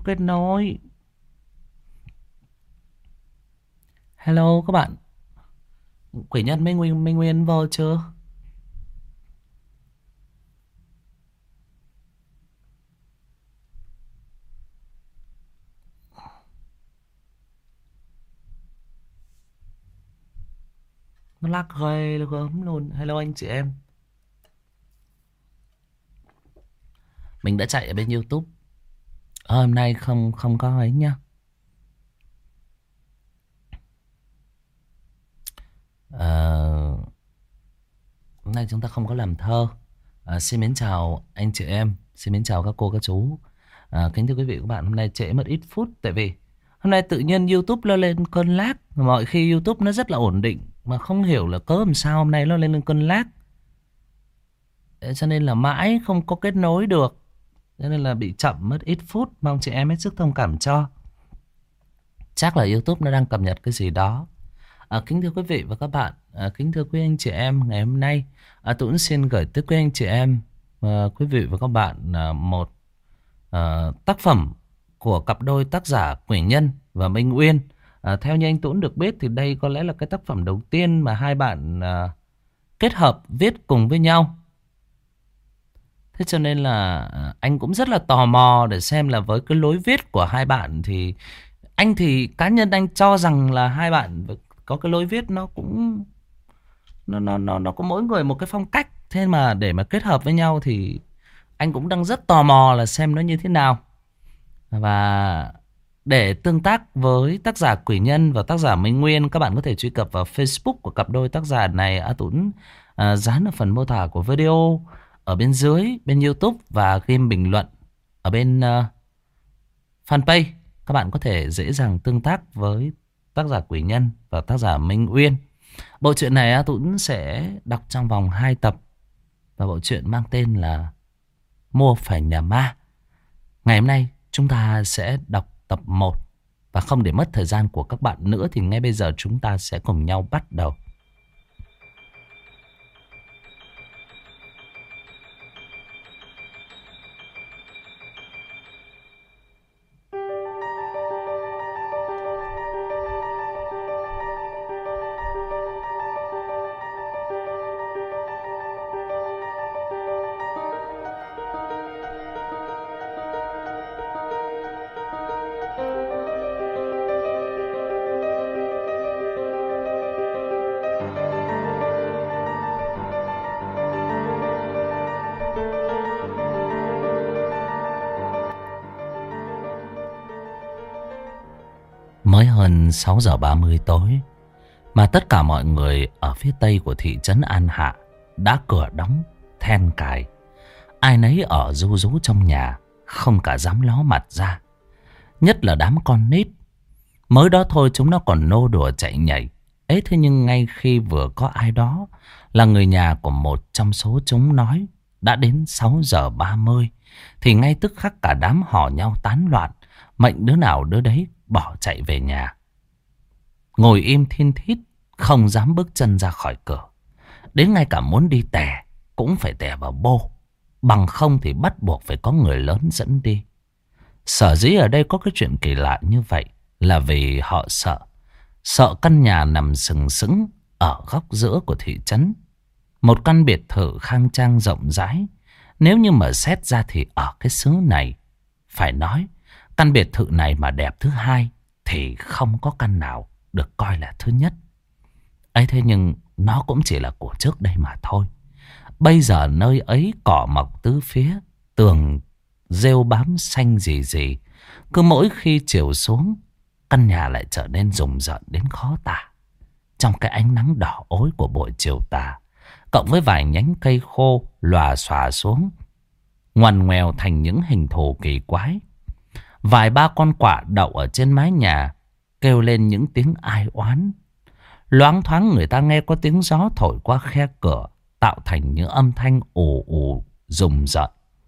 kết nối. Hello các bạn. Quỷ nhân Minh Nguyên vô chưa? Nó lag ghê gớm luôn. Hello anh chị em. Mình đã chạy ở bên YouTube. Hôm nay không không có ấy nhá. Hôm nay chúng ta không có làm thơ. Xin mến chào anh chị em. Xin mến chào các cô các chú. Kính thưa quý vị và các bạn, hôm nay trễ mất ít phút. Tại vì hôm nay tự nhiên YouTube nó lên cơn lag. Mọi khi YouTube nó rất là ổn định, mà không hiểu là cớ làm sao hôm nay nó lên cơn lag. Cho nên là mãi không có kết nối được. Cho nên là bị chậm mất ít phút. Mong chị em hết sức thông cảm cho. Chắc là YouTube nó đang cập nhật cái gì đó. Kính thưa quý vị và các bạn, kính thưa quý anh chị em, ngày hôm nay tôi cũng xin gửi tới quý anh chị em, quý vị và các bạn một tác phẩm của cặp đôi tác giả Quỷ Nhân và Minh Uyên. Theo như anh Tuấn được biết thì đây có lẽ là cái tác phẩm đầu tiên mà hai bạn kết hợp viết cùng với nhau. Thế cho nên là anh cũng rất là tò mò để xem là với cái lối viết của hai bạn thì cá nhân anh cho rằng là hai bạn có cái lối viết nó cũng nó có mỗi người một cái phong cách. Thế mà để mà kết hợp với nhau thì anh cũng đang rất tò mò là xem nó như thế nào. Và để tương tác với tác giả Quỷ Nhân và tác giả Minh Nguyên, các bạn có thể truy cập vào Facebook của cặp đôi tác giả này. A Tuấn dán ở phần mô tả của video ở bên dưới, bên YouTube, và ghim bình luận ở bên fanpage. Các bạn có thể dễ dàng tương tác với tác giả Quỷ Nhân và tác giả Minh Uyên. Bộ truyện này A Tuấn sẽ đọc trong vòng 2 tập. Và bộ truyện mang tên là Mua Phải Nhà Ma. Ngày hôm nay chúng ta sẽ đọc tập 1. Và không để mất thời gian của các bạn nữa thì ngay bây giờ chúng ta sẽ cùng nhau bắt đầu. Mới hơn 6 giờ 30 tối mà tất cả mọi người ở phía tây của thị trấn An Hạ đã cửa đóng, then cài. Ai nấy ở ru rú trong nhà, không cả dám ló mặt ra. Nhất là đám con nít. Mới đó thôi chúng nó còn nô đùa chạy nhảy. Ấy thế nhưng ngay khi vừa có ai đó là người nhà của một trong số chúng nói đã đến 6 giờ 30 thì ngay tức khắc cả đám hò nhau tán loạn, mệnh đứa nào đứa đấy bỏ chạy về nhà. Ngồi im thin thít, không dám bước chân ra khỏi cửa. Đến ngay cả muốn đi tè cũng phải tè vào bô, bằng không thì bắt buộc phải có người lớn dẫn đi. Sở dĩ ở đây có cái chuyện kỳ lạ như vậy là vì họ sợ căn nhà nằm sừng sững ở góc giữa của thị trấn. Một căn biệt thự khang trang rộng rãi. Nếu như mà xét ra thì ở cái xứ này, phải nói căn biệt thự này mà đẹp thứ hai thì không có căn nào được coi là thứ nhất. Ấy thế nhưng nó cũng chỉ là của trước đây mà thôi. Bây giờ nơi ấy cỏ mọc tứ phía, tường rêu bám xanh rì rì. Cứ mỗi khi chiều xuống, căn nhà lại trở nên rùng rợn đến khó tả. Trong cái ánh nắng đỏ ối của buổi chiều tà, cộng với vài nhánh cây khô lòa xòa xuống, ngoằn ngoèo thành những hình thù kỳ quái. Vài ba con quạ đậu ở trên mái nhà, kêu lên những tiếng ai oán. Loáng thoáng người ta nghe có tiếng gió thổi qua khe cửa, tạo thành những âm thanh ù ù rùng rợn.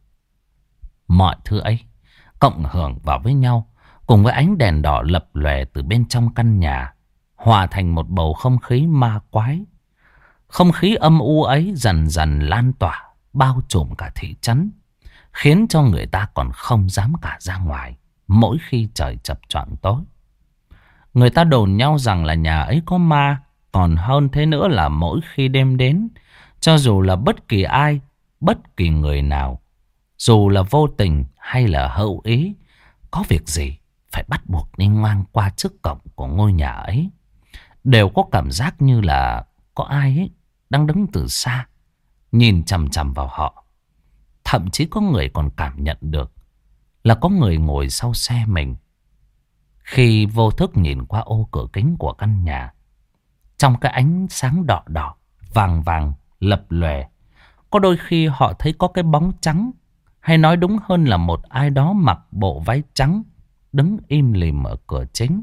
Mọi thứ ấy cộng hưởng vào với nhau, cùng với ánh đèn đỏ lập lòe từ bên trong căn nhà, hòa thành một bầu không khí ma quái. Không khí âm u ấy dần dần lan tỏa, bao trùm cả thị trấn, khiến cho người ta còn không dám cả ra ngoài. mỗi khi trời chập choạng tối. Người ta đồn nhau rằng là nhà ấy có ma. Còn hơn thế nữa là mỗi khi đêm đến, cho dù là bất kỳ ai, bất kỳ người nào, dù là vô tình hay là hữu ý, có việc gì phải bắt buộc đi ngang qua trước cổng của ngôi nhà ấy, đều có cảm giác như là có ai ấy đang đứng từ xa, nhìn chằm chằm vào họ. Thậm chí có người còn cảm nhận được là có người ngồi sau xe mình. Khi vô thức nhìn qua ô cửa kính của căn nhà, trong cái ánh sáng đỏ đỏ, vàng vàng, lập lòe, có đôi khi họ thấy có cái bóng trắng, hay nói đúng hơn là một ai đó mặc bộ váy trắng, đứng im lìm ở cửa chính.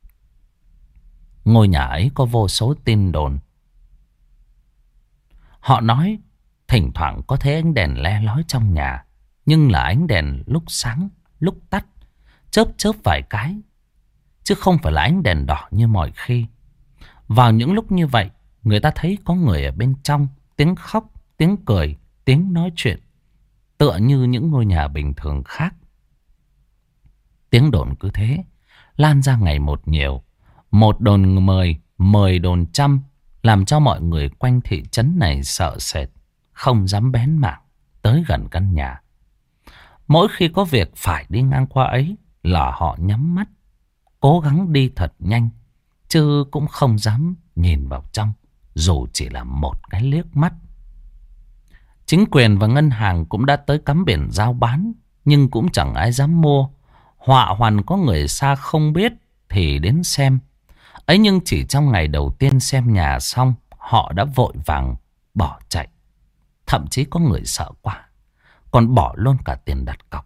Ngôi nhà ấy có vô số tin đồn. Họ nói thỉnh thoảng có thấy ánh đèn le lói trong nhà, nhưng là ánh đèn lúc sáng, lúc tắt, chớp chớp vài cái, chứ không phải là ánh đèn đỏ như mọi khi. Vào những lúc như vậy, người ta thấy có người ở bên trong, tiếng khóc, tiếng cười, tiếng nói chuyện, tựa như những ngôi nhà bình thường khác. Tiếng đồn cứ thế lan ra ngày một nhiều. Một đồn 10, 10 đồn trăm, làm cho mọi người quanh thị trấn này sợ sệt, không dám bén mảng tới gần căn nhà. Mỗi khi có việc phải đi ngang qua ấy là họ nhắm mắt, cố gắng đi thật nhanh, chứ cũng không dám nhìn vào trong, dù chỉ là một cái liếc mắt. Chính quyền và ngân hàng cũng đã tới cắm biển giao bán, nhưng cũng chẳng ai dám mua. Họa hoàn có người xa không biết thì đến xem. Ấy nhưng chỉ trong ngày đầu tiên xem nhà xong, họ đã vội vàng bỏ chạy. Thậm chí có người sợ quá, còn bỏ luôn cả tiền đặt cọc.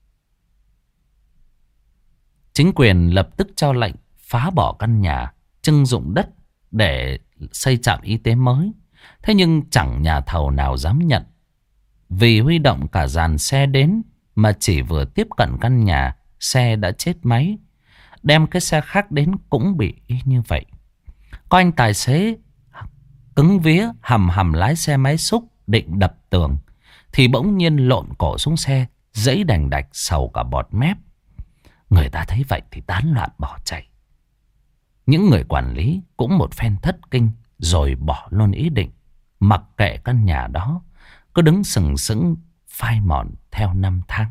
Chính quyền lập tức cho lệnh phá bỏ căn nhà, trưng dụng đất để xây trạm y tế mới. Thế nhưng chẳng nhà thầu nào dám nhận. Vì huy động cả dàn xe đến mà chỉ vừa tiếp cận căn nhà, xe đã chết máy. Đem cái xe khác đến cũng bị y như vậy. Có anh tài xế cứng vía hầm hầm lái xe máy xúc định đập tường, thì bỗng nhiên lộn cổ xuống xe, giãy đành đạch sầu cả bọt mép. Người ta thấy vậy thì tán loạn bỏ chạy. Những người quản lý cũng một phen thất kinh, rồi bỏ luôn ý định, mặc kệ căn nhà đó cứ đứng sừng sững phai mòn theo năm tháng.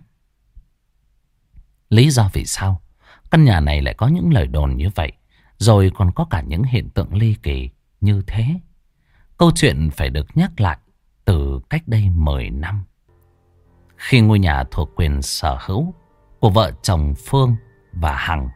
Lý do vì sao căn nhà này lại có những lời đồn như vậy, rồi còn có cả những hiện tượng ly kỳ như thế, câu chuyện phải được nhắc lại từ cách đây 10 năm. Khi ngôi nhà thuộc quyền sở hữu của vợ chồng Phương và Hằng.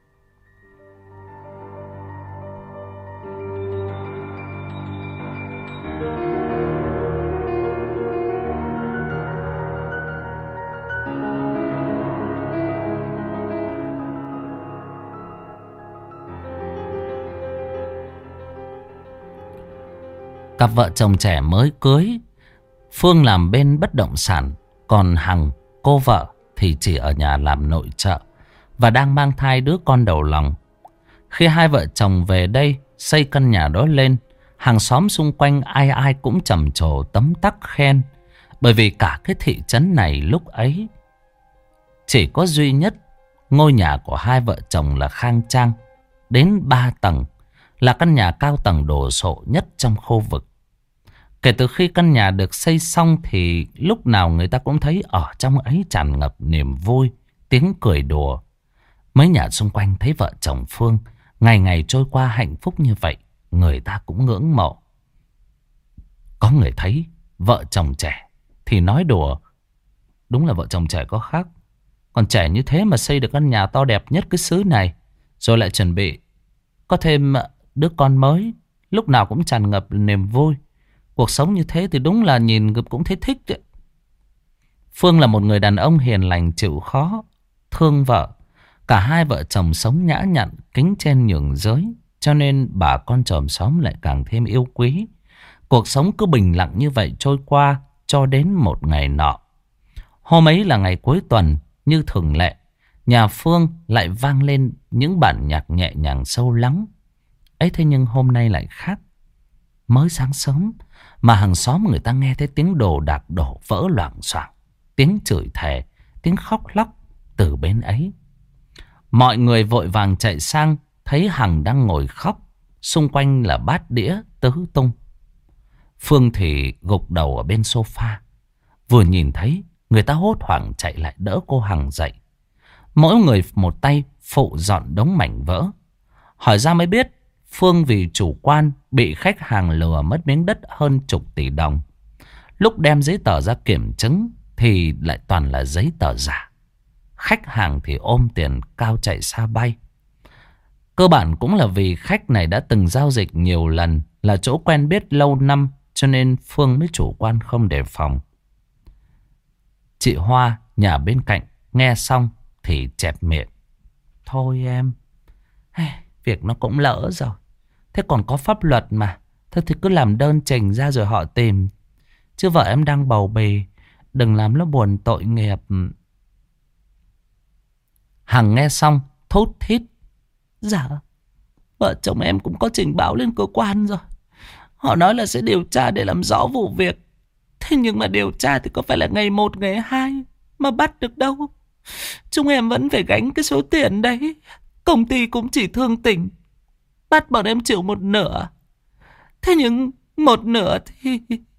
Cặp vợ chồng trẻ mới cưới, Phương làm bên bất động sản, còn Hằng, cô vợ, thì chỉ ở nhà làm nội trợ và đang mang thai đứa con đầu lòng. Khi hai vợ chồng về đây xây căn nhà đó lên, hàng xóm xung quanh ai ai cũng trầm trồ tấm tắc khen. Bởi vì cả cái thị trấn này lúc ấy chỉ có duy nhất ngôi nhà của hai vợ chồng là khang trang đến 3 tầng, là căn nhà cao tầng đồ sộ nhất trong khu vực. Kể từ khi căn nhà được xây xong thì lúc nào người ta cũng thấy ở trong ấy tràn ngập niềm vui, tiếng cười đùa. Mấy nhà xung quanh thấy vợ chồng Phương ngày ngày trôi qua hạnh phúc như vậy, người ta cũng ngưỡng mộ. Có người thấy vợ chồng trẻ thì nói đùa, đúng là vợ chồng trẻ có khác. Còn trẻ như thế mà xây được căn nhà to đẹp nhất cái xứ này, rồi lại chuẩn bị có thêm đứa con mới, lúc nào cũng tràn ngập niềm vui. Cuộc sống như thế thì đúng là nhìn cũng thấy thích đấy. Phương là một người đàn ông hiền lành, chịu khó, thương vợ. Cả hai vợ chồng sống nhã nhặn, kính trên nhường dưới, cho nên bà con chòm xóm lại càng thêm yêu quý. Cuộc sống cứ bình lặng như vậy trôi qua cho đến một ngày nọ. Hôm ấy là ngày cuối tuần, như thường lệ, nhà Phương lại vang lên những bản nhạc nhẹ nhàng sâu lắng. Ấy thế nhưng hôm nay lại khác. Mới sáng sớm mà hàng xóm người ta nghe thấy tiếng đồ đạc đổ vỡ loảng xoảng, tiếng chửi thề, tiếng khóc lóc từ bên ấy. Mọi người vội vàng chạy sang, thấy Hằng đang ngồi khóc. Xung quanh là bát đĩa tứ tung. Phương thì gục đầu ở bên sofa. Vừa nhìn thấy, người ta hốt hoảng chạy lại đỡ cô Hằng dậy. Mỗi người một tay phụ dọn đống mảnh vỡ. Hỏi ra mới biết, Phương vì chủ quan bị khách hàng lừa mất miếng đất hơn chục tỷ đồng. Lúc đem giấy tờ ra kiểm chứng thì lại toàn là giấy tờ giả. Khách hàng thì ôm tiền cao chạy xa bay. Cơ bản cũng là vì khách này đã từng giao dịch nhiều lần, là chỗ quen biết lâu năm, cho nên Phương mới chủ quan không đề phòng. Chị Hoa nhà bên cạnh nghe xong thì chẹp miệng. Thôi em, việc nó cũng lỡ rồi. Thế còn có pháp luật mà. Thôi thì cứ làm đơn trình ra rồi họ tìm. Chứ vợ em đang bầu bì, đừng làm nó buồn tội nghiệp. Hằng nghe xong thốt thít. Dạ, vợ chồng em cũng có trình báo lên cơ quan rồi. Họ nói là sẽ điều tra để làm rõ vụ việc. Thế nhưng mà điều tra thì có phải là ngày 1, ngày 2 mà bắt được đâu. Chúng em vẫn phải gánh cái số tiền đấy. Công ty cũng chỉ thương tình bắt bọn em chịu một nửa. Thế nhưng một nửa thì...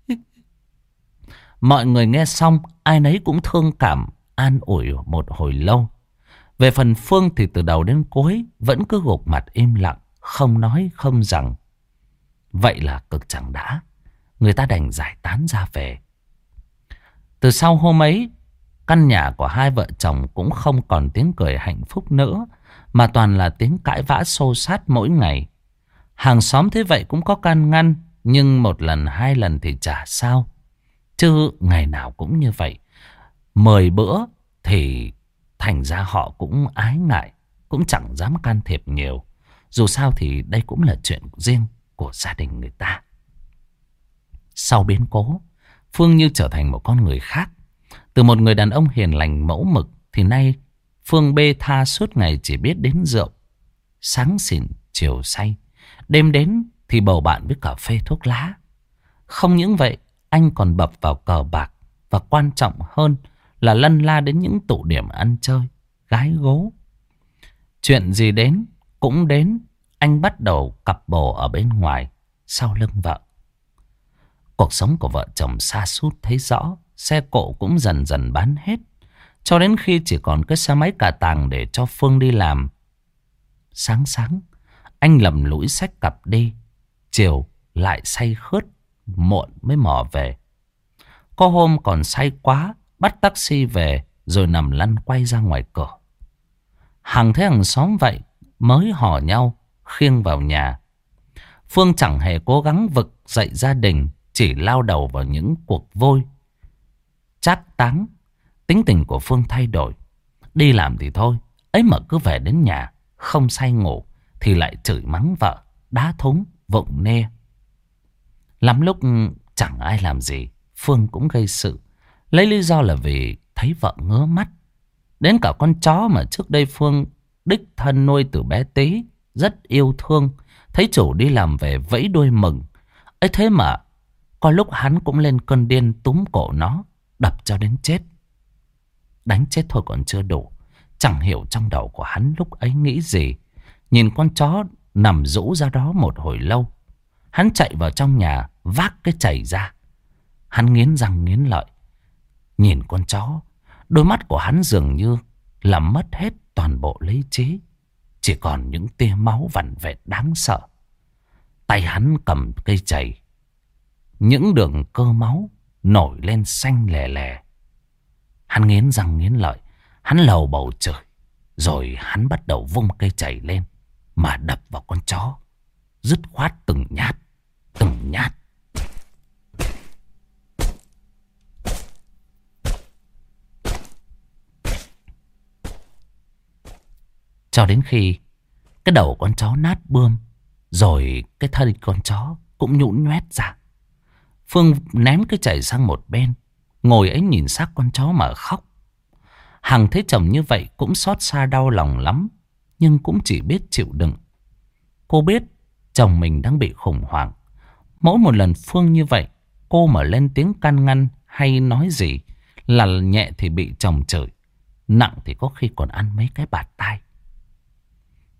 Mọi người nghe xong, ai nấy cũng thương cảm, an ủi một hồi lâu. Về phần Phương thì từ đầu đến cuối vẫn cứ gục mặt im lặng, không nói không rằng. Vậy là cực chẳng đã, người ta đành giải tán ra về. Từ sau hôm ấy, căn nhà của hai vợ chồng cũng không còn tiếng cười hạnh phúc nữa, mà toàn là tiếng cãi vã xô xát mỗi ngày. Hàng xóm thế vậy cũng có can ngăn, nhưng một lần hai lần thì chả sao. Chứ ngày nào cũng như vậy, 10 bữa thì thành ra họ cũng ái ngại, cũng chẳng dám can thiệp nhiều. Dù sao thì đây cũng là chuyện riêng của gia đình người ta. Sau biến cố, Phương như trở thành một con người khác. Từ một người đàn ông hiền lành mẫu mực thì nay Phương bê tha suốt ngày chỉ biết đến rượu. Sáng xỉn, chiều say. Đêm đến thì bầu bạn với cà phê thuốc lá. Không những vậy, anh còn bập vào cờ bạc. Và quan trọng hơn là lân la đến những tụ điểm ăn chơi, gái gố. Chuyện gì đến cũng đến, anh bắt đầu cặp bồ ở bên ngoài, sau lưng vợ. Cuộc sống của vợ chồng sa sút thấy rõ. Xe cộ cũng dần dần bán hết, cho đến khi chỉ còn cái xe máy cà tàng để cho Phương đi làm. Sáng anh lầm lũi xách cặp đi, chiều lại say khướt, muộn mới mò về. Có hôm còn say quá, bắt taxi về rồi nằm lăn quay ra ngoài cửa. Hằng thấy hàng xóm vậy mới hò nhau khiêng vào nhà. Phương chẳng hề cố gắng vực dậy gia đình, chỉ lao đầu vào những cuộc vui trác táng. Tính tình của Phương thay đổi. Đi làm thì thôi, ấy mà cứ về đến nhà không say ngủ thì lại chửi mắng vợ, đá thúng, vụng nê. Lắm lúc chẳng ai làm gì, Phương cũng gây sự, lấy lý do là vì thấy vợ ngứa mắt. Đến cả con chó mà trước đây Phương đích thân nuôi từ bé tí, rất yêu thương, thấy chủ đi làm về vẫy đuôi mừng. Ấy thế mà có lúc hắn cũng lên cơn điên túm cổ nó, đập cho đến chết. Đánh chết thôi còn chưa đủ, chẳng hiểu trong đầu của hắn lúc ấy nghĩ gì. Nhìn con chó nằm rũ ra đó một hồi lâu, hắn chạy vào trong nhà vác cái chày ra. Hắn nghiến răng nghiến lợi. Nhìn con chó, đôi mắt của hắn dường như làm mất hết toàn bộ lý trí, chỉ còn những tia máu vằn vẹt đáng sợ. Tay hắn cầm cây chày, những đường cơ máu nổi lên xanh lè lè. Hắn nghiến răng nghiến lợi, hắn lầu bầu chửi, rồi hắn bắt đầu vung cây chày lên mà đập vào con chó, dứt khoát từng nhát, từng nhát. Cho đến khi cái đầu con chó nát bươm, rồi cái thân con chó cũng nhũn nhoét ra. Phương ném cái chày sang một bên, ngồi ấy nhìn xác con chó mà khóc. Hằng thấy chồng như vậy cũng xót xa đau lòng lắm, nhưng cũng chỉ biết chịu đựng. Cô biết chồng mình đang bị khủng hoảng. Mỗi một lần Phương như vậy, cô mà lên tiếng can ngăn hay nói gì là nhẹ thì bị chồng chửi, nặng thì có khi còn ăn mấy cái bạt tai.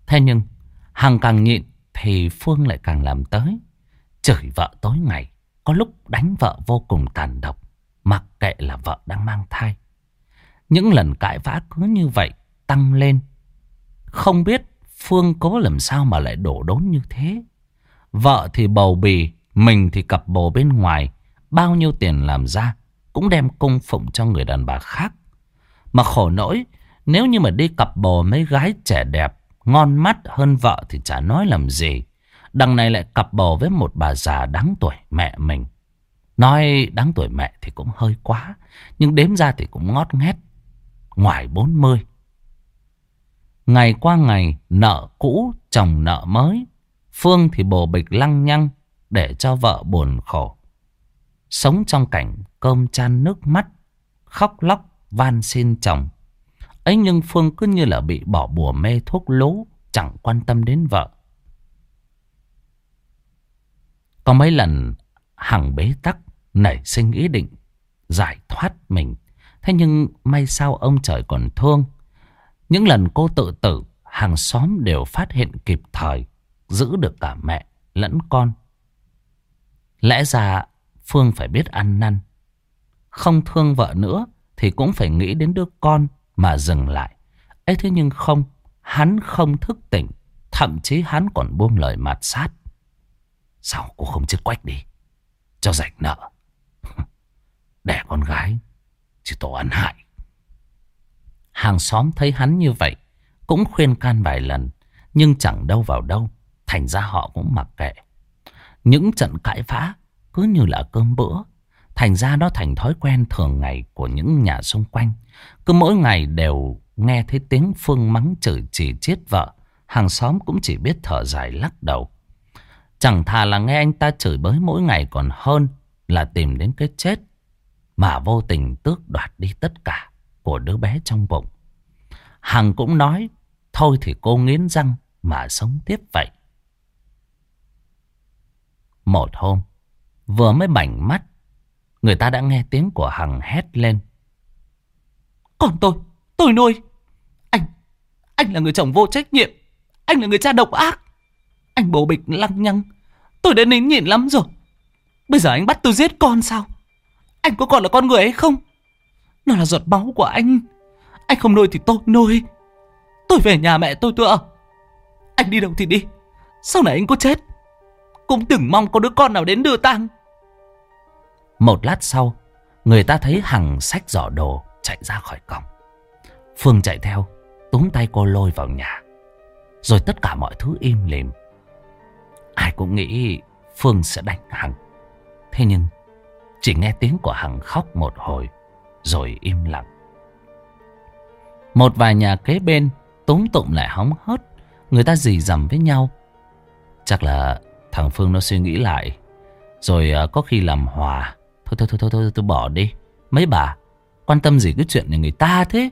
Thế nhưng Hằng càng nhịn thì Phương lại càng làm tới. Chửi vợ tối ngày, có lúc đánh vợ vô cùng tàn độc, mặc kệ là vợ đang mang thai. Những lần cãi vã cứ như vậy tăng lên. Không biết Phương cố làm sao mà lại đổ đốn như thế. Vợ thì bầu bì, mình thì cặp bồ bên ngoài. Bao nhiêu tiền làm ra cũng đem cung phụng cho người đàn bà khác. Mà khổ nỗi, nếu như mà đi cặp bồ mấy gái trẻ đẹp, ngon mắt hơn vợ thì chả nói làm gì. Đằng này lại cặp bồ với một bà già đáng tuổi mẹ mình. Nói đáng tuổi mẹ thì cũng hơi quá, nhưng đếm ra thì cũng ngót nghét ngoài 40. Ngày qua ngày, nợ cũ chồng nợ mới. Phương thì bồ bịch lăng nhăng để cho vợ buồn khổ. Sống trong cảnh cơm chan nước mắt, khóc lóc van xin chồng. Ấy nhưng Phương cứ như là bị bỏ bùa mê thuốc lú, chẳng quan tâm đến vợ. Có mấy lần Hằng bế tắc nảy sinh ý định giải thoát mình. Thế nhưng may sao ông trời còn thương. Những lần cô tự tử, hàng xóm đều phát hiện kịp thời, giữ được cả mẹ lẫn con. Lẽ ra Phương phải biết ăn năn. Không thương vợ nữa thì cũng phải nghĩ đến đứa con mà dừng lại. Ấy thế nhưng không, hắn không thức tỉnh. Thậm chí hắn còn buông lời mạt sát. Sao cô không chết quách đi cho rảnh nợ? Đẻ con gái chỉ tổ ăn hại. Hàng xóm thấy hắn như vậy cũng khuyên can vài lần, nhưng chẳng đâu vào đâu. Thành ra họ cũng mặc kệ. Những trận cãi vã cứ như là cơm bữa. Thành ra nó thành thói quen thường ngày của những nhà xung quanh. Cứ mỗi ngày đều nghe thấy tiếng Phương mắng chửi chỉ chiết vợ. Hàng xóm cũng chỉ biết thở dài lắc đầu. Chẳng thà là nghe anh ta chửi bới mỗi ngày còn hơn là tìm đến cái chết mà vô tình tước đoạt đi tất cả của đứa bé trong bụng. Hằng cũng nói thôi thì cô nghiến răng mà sống tiếp vậy. Một hôm vừa mới bảnh mắt, người ta đã nghe tiếng của Hằng hét lên: Còn tôi nuôi. Anh là người chồng vô trách nhiệm. Anh là người cha độc ác. Anh bồ bịch lăng nhăng. Tôi đã nín nhịn lắm rồi. Bây giờ anh bắt tôi giết con sao? Anh có còn là con người hay không? Nó là giọt máu của anh. Anh không nuôi thì tôi nuôi. Tôi về nhà mẹ tôi ở. Anh đi đâu thì đi. Sau này anh có chết cũng đừng mong có đứa con nào đến đưa tang. Một lát sau, người ta thấy Hằng xách giỏ đồ chạy ra khỏi cổng. Phương chạy theo, túm tay cô lôi vào nhà. Rồi tất cả mọi thứ im lìm. Ai cũng nghĩ Phương sẽ đánh Hằng. Thế nhưng chỉ nghe tiếng của Hằng khóc một hồi rồi im lặng. Một vài nhà kế bên túm tụm lại hóng hớt. Người ta rì rầm với nhau. Chắc là thằng Phương nó suy nghĩ lại, rồi có khi làm hòa. Thôi bỏ đi. Mấy bà quan tâm gì cái chuyện này người ta thế.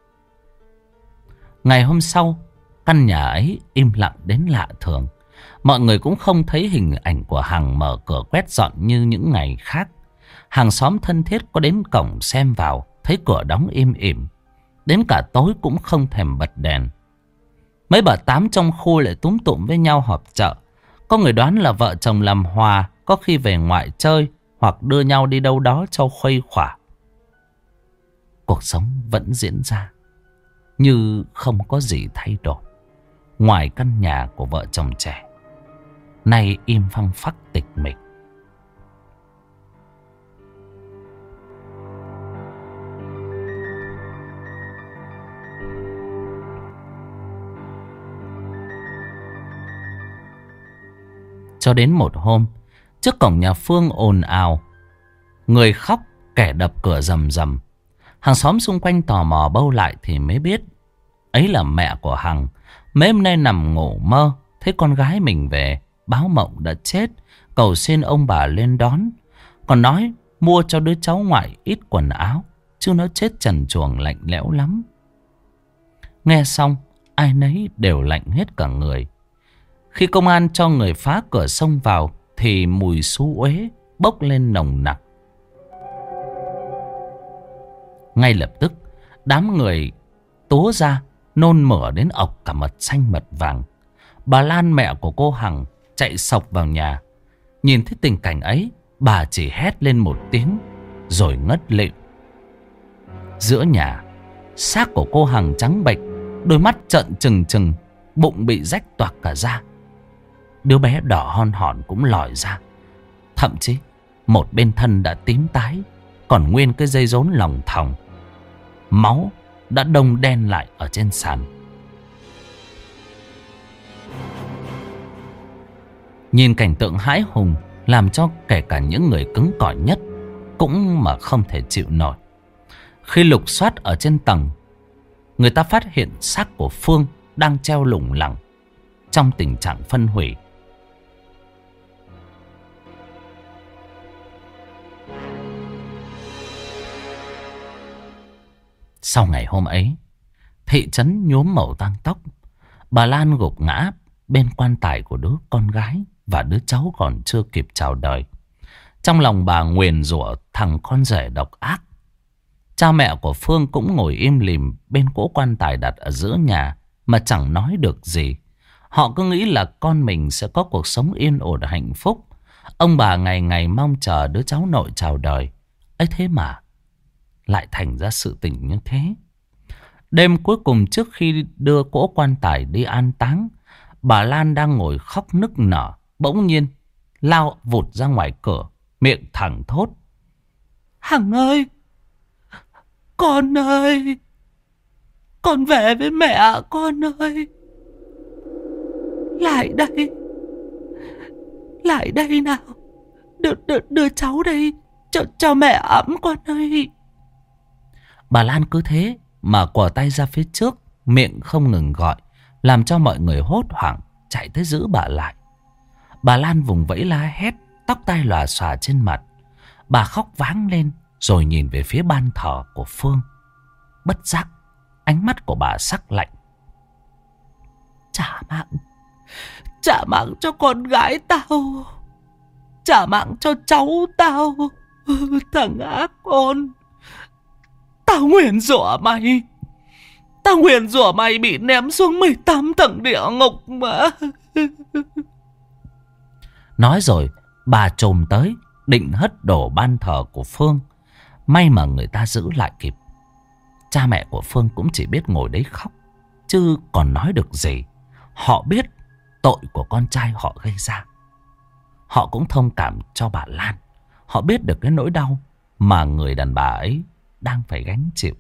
Ngày hôm sau, căn nhà ấy im lặng đến lạ thường. Mọi người cũng không thấy hình ảnh của Hằng mở cửa quét dọn như những ngày khác. Hàng xóm thân thiết có đến cổng xem vào, thấy cửa đóng im ỉm. Đến cả tối cũng không thèm bật đèn. Mấy bà tám trong khu lại túm tụm với nhau họp chợ. Có người đoán là vợ chồng làm hòa, có khi về ngoại chơi hoặc đưa nhau đi đâu đó cho khuây khỏa. Cuộc sống vẫn diễn ra như không có gì thay đổi. Ngoài căn nhà của vợ chồng trẻ nay im phăng phắc tịch mịch. Cho đến một hôm, trước cổng nhà Phương ồn ào, người khóc kẻ đập cửa rầm rầm. Hàng xóm xung quanh tò mò bâu lại thì mới biết ấy là mẹ của Hằng. Mấy hôm nay nằm ngủ mơ thấy con gái mình về, báo mộng đã chết, cầu xin ông bà lên đón. Còn nói mua cho đứa cháu ngoại ít quần áo, chứ nó chết trần truồng lạnh lẽo lắm. Nghe xong ai nấy đều lạnh hết cả người. Khi công an cho người phá cửa xông vào thì mùi xú uế bốc lên nồng nặc. Ngay lập tức đám người túa ra nôn mửa đến ọc cả mật xanh mật vàng. Bà Lan, mẹ của cô Hằng, chạy xộc vào nhà. Nhìn thấy tình cảnh ấy, bà chỉ hét lên một tiếng rồi ngất lịm. Giữa nhà, xác của cô Hằng trắng bệch, đôi mắt trợn trừng trừng, bụng bị rách toạc cả ra. Đứa bé đỏ hon hòn cũng lòi ra. Thậm chí một bên thân đã tím tái, còn nguyên cái dây rốn lòng thòng. Máu đã đông đen lại ở trên sàn. Nhìn cảnh tượng hãi hùng làm cho kể cả những người cứng cỏi nhất cũng mà không thể chịu nổi. Khi lục soát ở trên tầng, người ta phát hiện xác của Phương đang treo lủng lẳng trong tình trạng phân hủy. Sau ngày hôm ấy, thị trấn nhuốm màu tang tóc. Bà Lan gục ngã bên quan tài của đứa con gái và đứa cháu còn chưa kịp chào đời. Trong lòng bà nguyền rủa thằng con rể độc ác. Cha mẹ của Phương cũng ngồi im lìm bên cỗ quan tài đặt ở giữa nhà mà chẳng nói được gì. Họ cứ nghĩ là con mình sẽ có cuộc sống yên ổn hạnh phúc. Ông bà ngày ngày mong chờ đứa cháu nội chào đời. ấy thế mà lại thành ra sự tình như thế. Đêm cuối cùng trước khi đưa cỗ quan tài đi an táng, bà Lan đang ngồi khóc nức nở, bỗng nhiên lao vụt ra ngoài cửa, miệng thẳng thốt: Hằng ơi! Con ơi! Con về với mẹ con ơi! Lại đây! Lại đây nào! Đưa cháu đây! Cho mẹ ẵm con ơi! Bà Lan cứ thế mà quờ tay ra phía trước, miệng không ngừng gọi, làm cho mọi người hốt hoảng chạy tới giữ bà lại. Bà Lan vùng vẫy la hét, tóc tai lòa xòa trên mặt. Bà khóc váng lên rồi nhìn về phía ban thờ của Phương. Bất giác, ánh mắt của bà sắc lạnh. Trả mạng cho con gái tao, trả mạng cho cháu tao. Thằng ác ôn, tao nguyền rủa mày. Tao nguyền rủa mày bị ném xuống 18 tầng địa ngục mà. Nói rồi bà chồm tới định hất đổ ban thờ của Phương. May mà người ta giữ lại kịp. Cha mẹ của Phương cũng chỉ biết ngồi đấy khóc, chứ còn nói được gì. Họ biết tội của con trai họ gây ra. Họ cũng thông cảm cho bà Lan. Họ biết được cái nỗi đau mà người đàn bà ấy đang phải gánh chịu.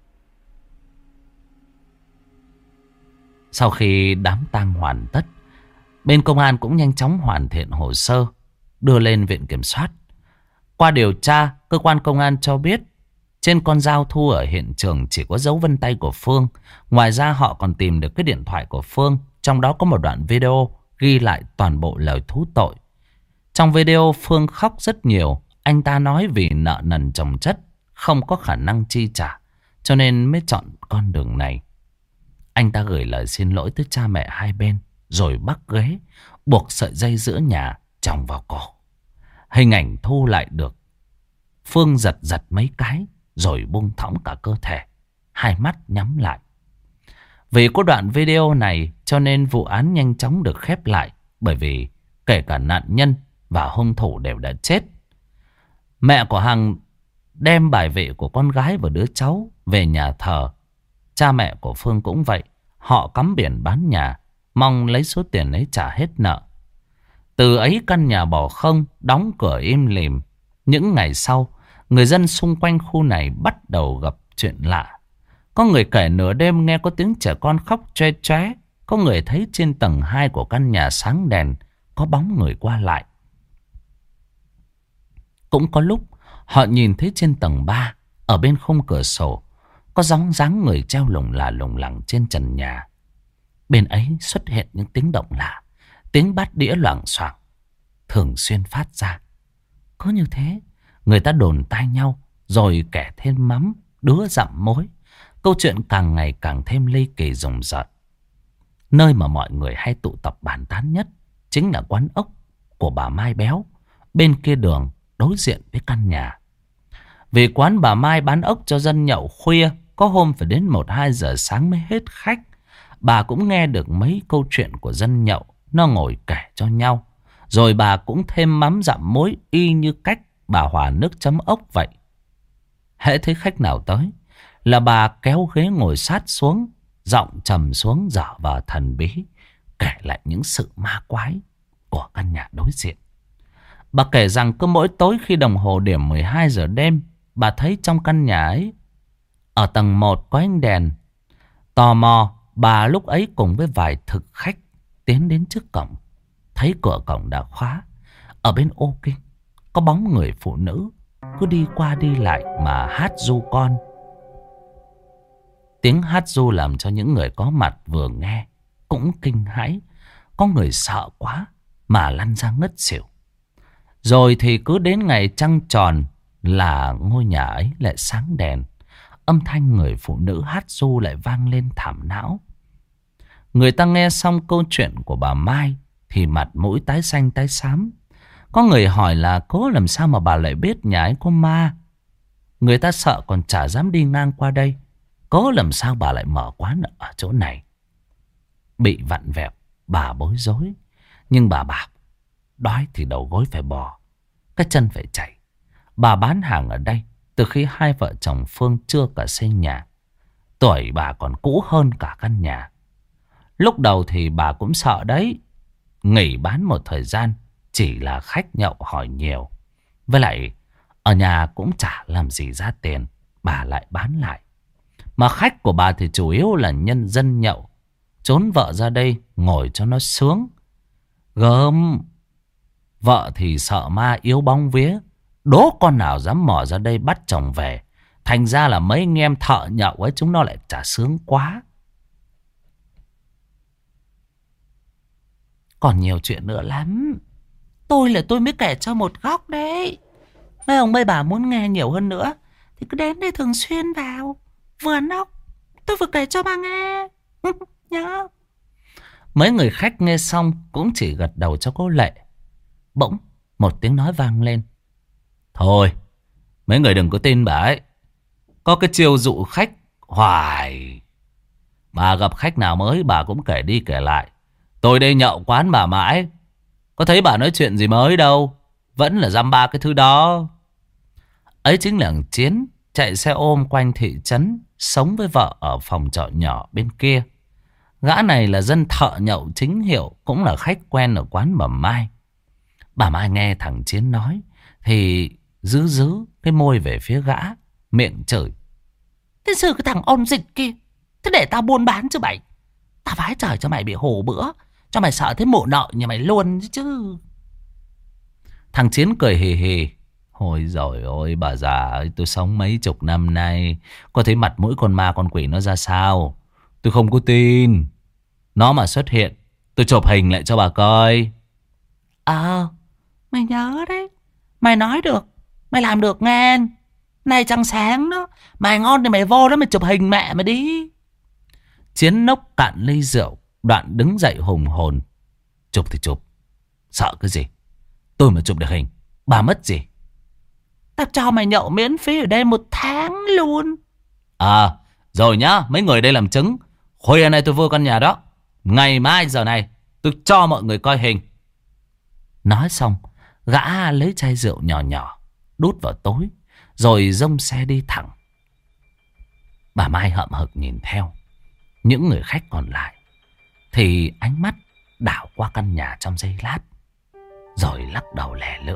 Sau khi đám tang hoàn tất, bên công an cũng nhanh chóng hoàn thiện hồ sơ, đưa lên viện kiểm soát. Qua điều tra, cơ quan công an cho biết trên con dao thu ở hiện trường chỉ có dấu vân tay của Phương. Ngoài ra họ còn tìm được cái điện thoại của Phương, trong đó có một đoạn video ghi lại toàn bộ lời thú tội. Trong video Phương khóc rất nhiều. Anh ta nói vì nợ nần chồng chất, không có khả năng chi trả, cho nên mới chọn con đường này. Anh ta gửi lời xin lỗi tới cha mẹ hai bên, rồi bắt ghế, buộc sợi dây giữa nhà chồng vào cổ. Hình ảnh thu lại được, Phương giật giật mấy cái rồi buông thõng cả cơ thể, hai mắt nhắm lại. Vì có đoạn video này cho nên vụ án nhanh chóng được khép lại, bởi vì kể cả nạn nhân và hung thủ đều đã chết. Mẹ của Hằng đem bài vị của con gái và đứa cháu về nhà thờ. Cha mẹ của Phương cũng vậy. Họ cắm biển bán nhà, mong lấy số tiền ấy trả hết nợ. Từ ấy căn nhà bỏ không, đóng cửa im lìm. Những ngày sau, người dân xung quanh khu này bắt đầu gặp chuyện lạ. Có người kể nửa đêm nghe có tiếng trẻ con khóc choe choé. Có người thấy trên tầng 2 của căn nhà sáng đèn, có bóng người qua lại. Cũng có lúc họ nhìn thấy trên tầng 3, ở bên khung cửa sổ, có dáng người treo lủng lẳng trên trần nhà. Bên ấy xuất hiện những tiếng động lạ, tiếng bát đĩa loảng xoảng thường xuyên phát ra. Có như thế, người ta đồn tai nhau, rồi kẻ thêm mắm, đứa dặm mối. Câu chuyện càng ngày càng thêm ly kỳ rùng rợn. Nơi mà mọi người hay tụ tập bàn tán nhất chính là quán ốc của bà Mai Béo, bên kia đường đối diện với căn nhà. Vì quán bà Mai bán ốc cho dân nhậu khuya, Có hôm phải đến 1-2 giờ sáng mới hết khách. Bà cũng nghe được mấy câu chuyện của dân nhậu. Nó ngồi kể cho nhau. Rồi bà cũng thêm mắm dặm muối y như cách bà hòa nước chấm ốc vậy. Hễ thấy khách nào tới là bà kéo ghế ngồi sát xuống, giọng trầm xuống dở vào thần bí, kể lại những sự ma quái của căn nhà đối diện. Bà kể rằng cứ mỗi tối khi đồng hồ điểm 12 giờ đêm, bà thấy trong căn nhà ấy, ở tầng 1 có ánh đèn. Tò mò, bà lúc ấy cùng với vài thực khách tiến đến trước cổng. Thấy cửa cổng đã khóa. Ở bên ô kinh có bóng người phụ nữ cứ đi qua đi lại mà hát ru con. Tiếng hát ru làm cho những người có mặt vừa nghe cũng kinh hãi. Có người sợ quá mà lăn ra ngất xỉu. Rồi thì cứ đến ngày trăng tròn là ngôi nhà ấy lại sáng đèn. Âm thanh người phụ nữ hát ru lại vang lên thảm não. Người ta nghe xong câu chuyện của bà Mai thì mặt mũi tái xanh tái xám. Có người hỏi là cố làm sao mà bà lại biết nhà ấy có ma. Người ta sợ còn chả dám đi ngang qua đây. Cố làm sao bà lại mở quán ở chỗ này. Bị vặn vẹo, bà bối rối. Nhưng bà bảo đói thì đầu gối phải bò, cái chân phải chạy. Bà bán hàng ở đây từ khi hai vợ chồng Phương chưa cả xây nhà. Tuổi bà còn cũ hơn cả căn nhà. Lúc đầu thì bà cũng sợ đấy. Nghỉ bán một thời gian, chỉ là khách nhậu hỏi nhiều. Với lại ở nhà cũng chả làm gì ra tiền, bà lại bán lại. Mà khách của bà thì chủ yếu là nhân dân nhậu, trốn vợ ra đây ngồi cho nó sướng. Gớm. Vợ thì sợ ma yếu bóng vía, đố con nào dám mò ra đây bắt chồng về. Thành ra là mấy anh em thợ nhậu ấy chúng nó lại chả sướng quá. Còn nhiều chuyện nữa lắm. Tôi mới kể cho một góc đấy. Mấy ông mấy bà muốn nghe nhiều hơn nữa thì cứ đến đây thường xuyên vào. Vừa nóc tôi vừa kể cho bà nghe. Nhớ. Mấy người khách nghe xong cũng chỉ gật đầu cho cô Lệ. Bỗng một tiếng nói vang lên. Thôi, mấy người đừng có tin bà ấy. Có cái chiêu dụ khách hoài. Bà gặp khách nào mới bà cũng kể đi kể lại. Tôi đây nhậu quán bà mãi, có thấy bà nói chuyện gì mới đâu. Vẫn là dăm ba cái thứ đó. Ấy chính là thằng Chiến chạy xe ôm quanh thị trấn, sống với vợ ở phòng trọ nhỏ bên kia. Gã này là dân thợ nhậu chính hiệu, cũng là khách quen ở quán bà Mai. Bà Mai nghe thằng Chiến nói thì giữ cái môi về phía gã, miệng chửi. Thế sự cái thằng ôn dịch kia, thế để tao buôn bán chứ mày. Tao vái trời cho mày bị hổ bữa, cho mày sợ thế mụ nợ nhà mày luôn chứ. Thằng Chiến cười hì hì. Ôi giời ơi bà già ơi, tôi sống mấy chục năm nay, có thấy mặt mũi con ma con quỷ nó ra sao. Tôi không có tin. Nó mà xuất hiện, tôi chụp hình lại cho bà coi. Mày nhớ đấy. Mày nói được, mày làm được nghe. Này trăng sáng đó, mày ngon thì mày vô đó mày chụp hình mẹ mày đi. Chiến nốc cạn ly rượu, đoạn đứng dậy hùng hồn. Chụp thì chụp, sợ cái gì. Tôi mà chụp được hình, bà mất gì. Tao cho mày nhậu miễn phí ở đây 1 tháng luôn. Rồi nhá, mấy người đây làm chứng. Khuya nay tôi vô căn nhà đó, ngày mai giờ này tôi cho mọi người coi hình. Nói xong, gã lấy chai rượu nhỏ nhỏ đút vào tối, rồi dông xe đi thẳng. Bà Mai hậm hực nhìn theo. Những người khách còn lại thì ánh mắt đảo qua căn nhà trong giây lát, rồi lắc đầu lẻ lưỡi.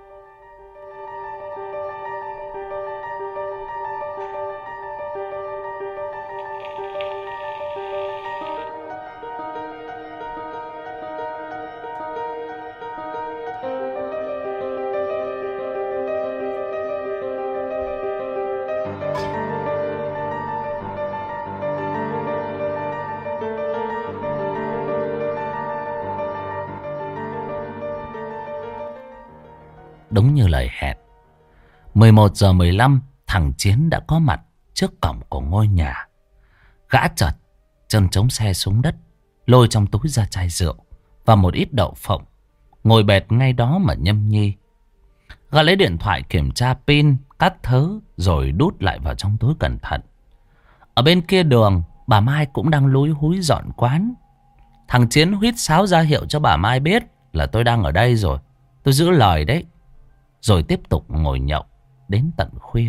Đúng như lời hẹn, 11:15 thằng Chiến đã có mặt trước cổng của ngôi nhà. Gã chợt chân chống xe xuống đất, lôi trong túi ra chai rượu và một ít đậu phộng, ngồi bệt ngay đó mà nhâm nhi. Gã lấy điện thoại kiểm tra pin, cắt thớ rồi đút lại vào trong túi cẩn thận. Ở bên kia đường, bà Mai cũng đang lúi húi dọn quán. Thằng Chiến huýt sáo ra hiệu cho bà Mai biết là tôi đang ở đây rồi. Tôi giữ lời đấy. Rồi tiếp tục ngồi nhậu đến tận khuya.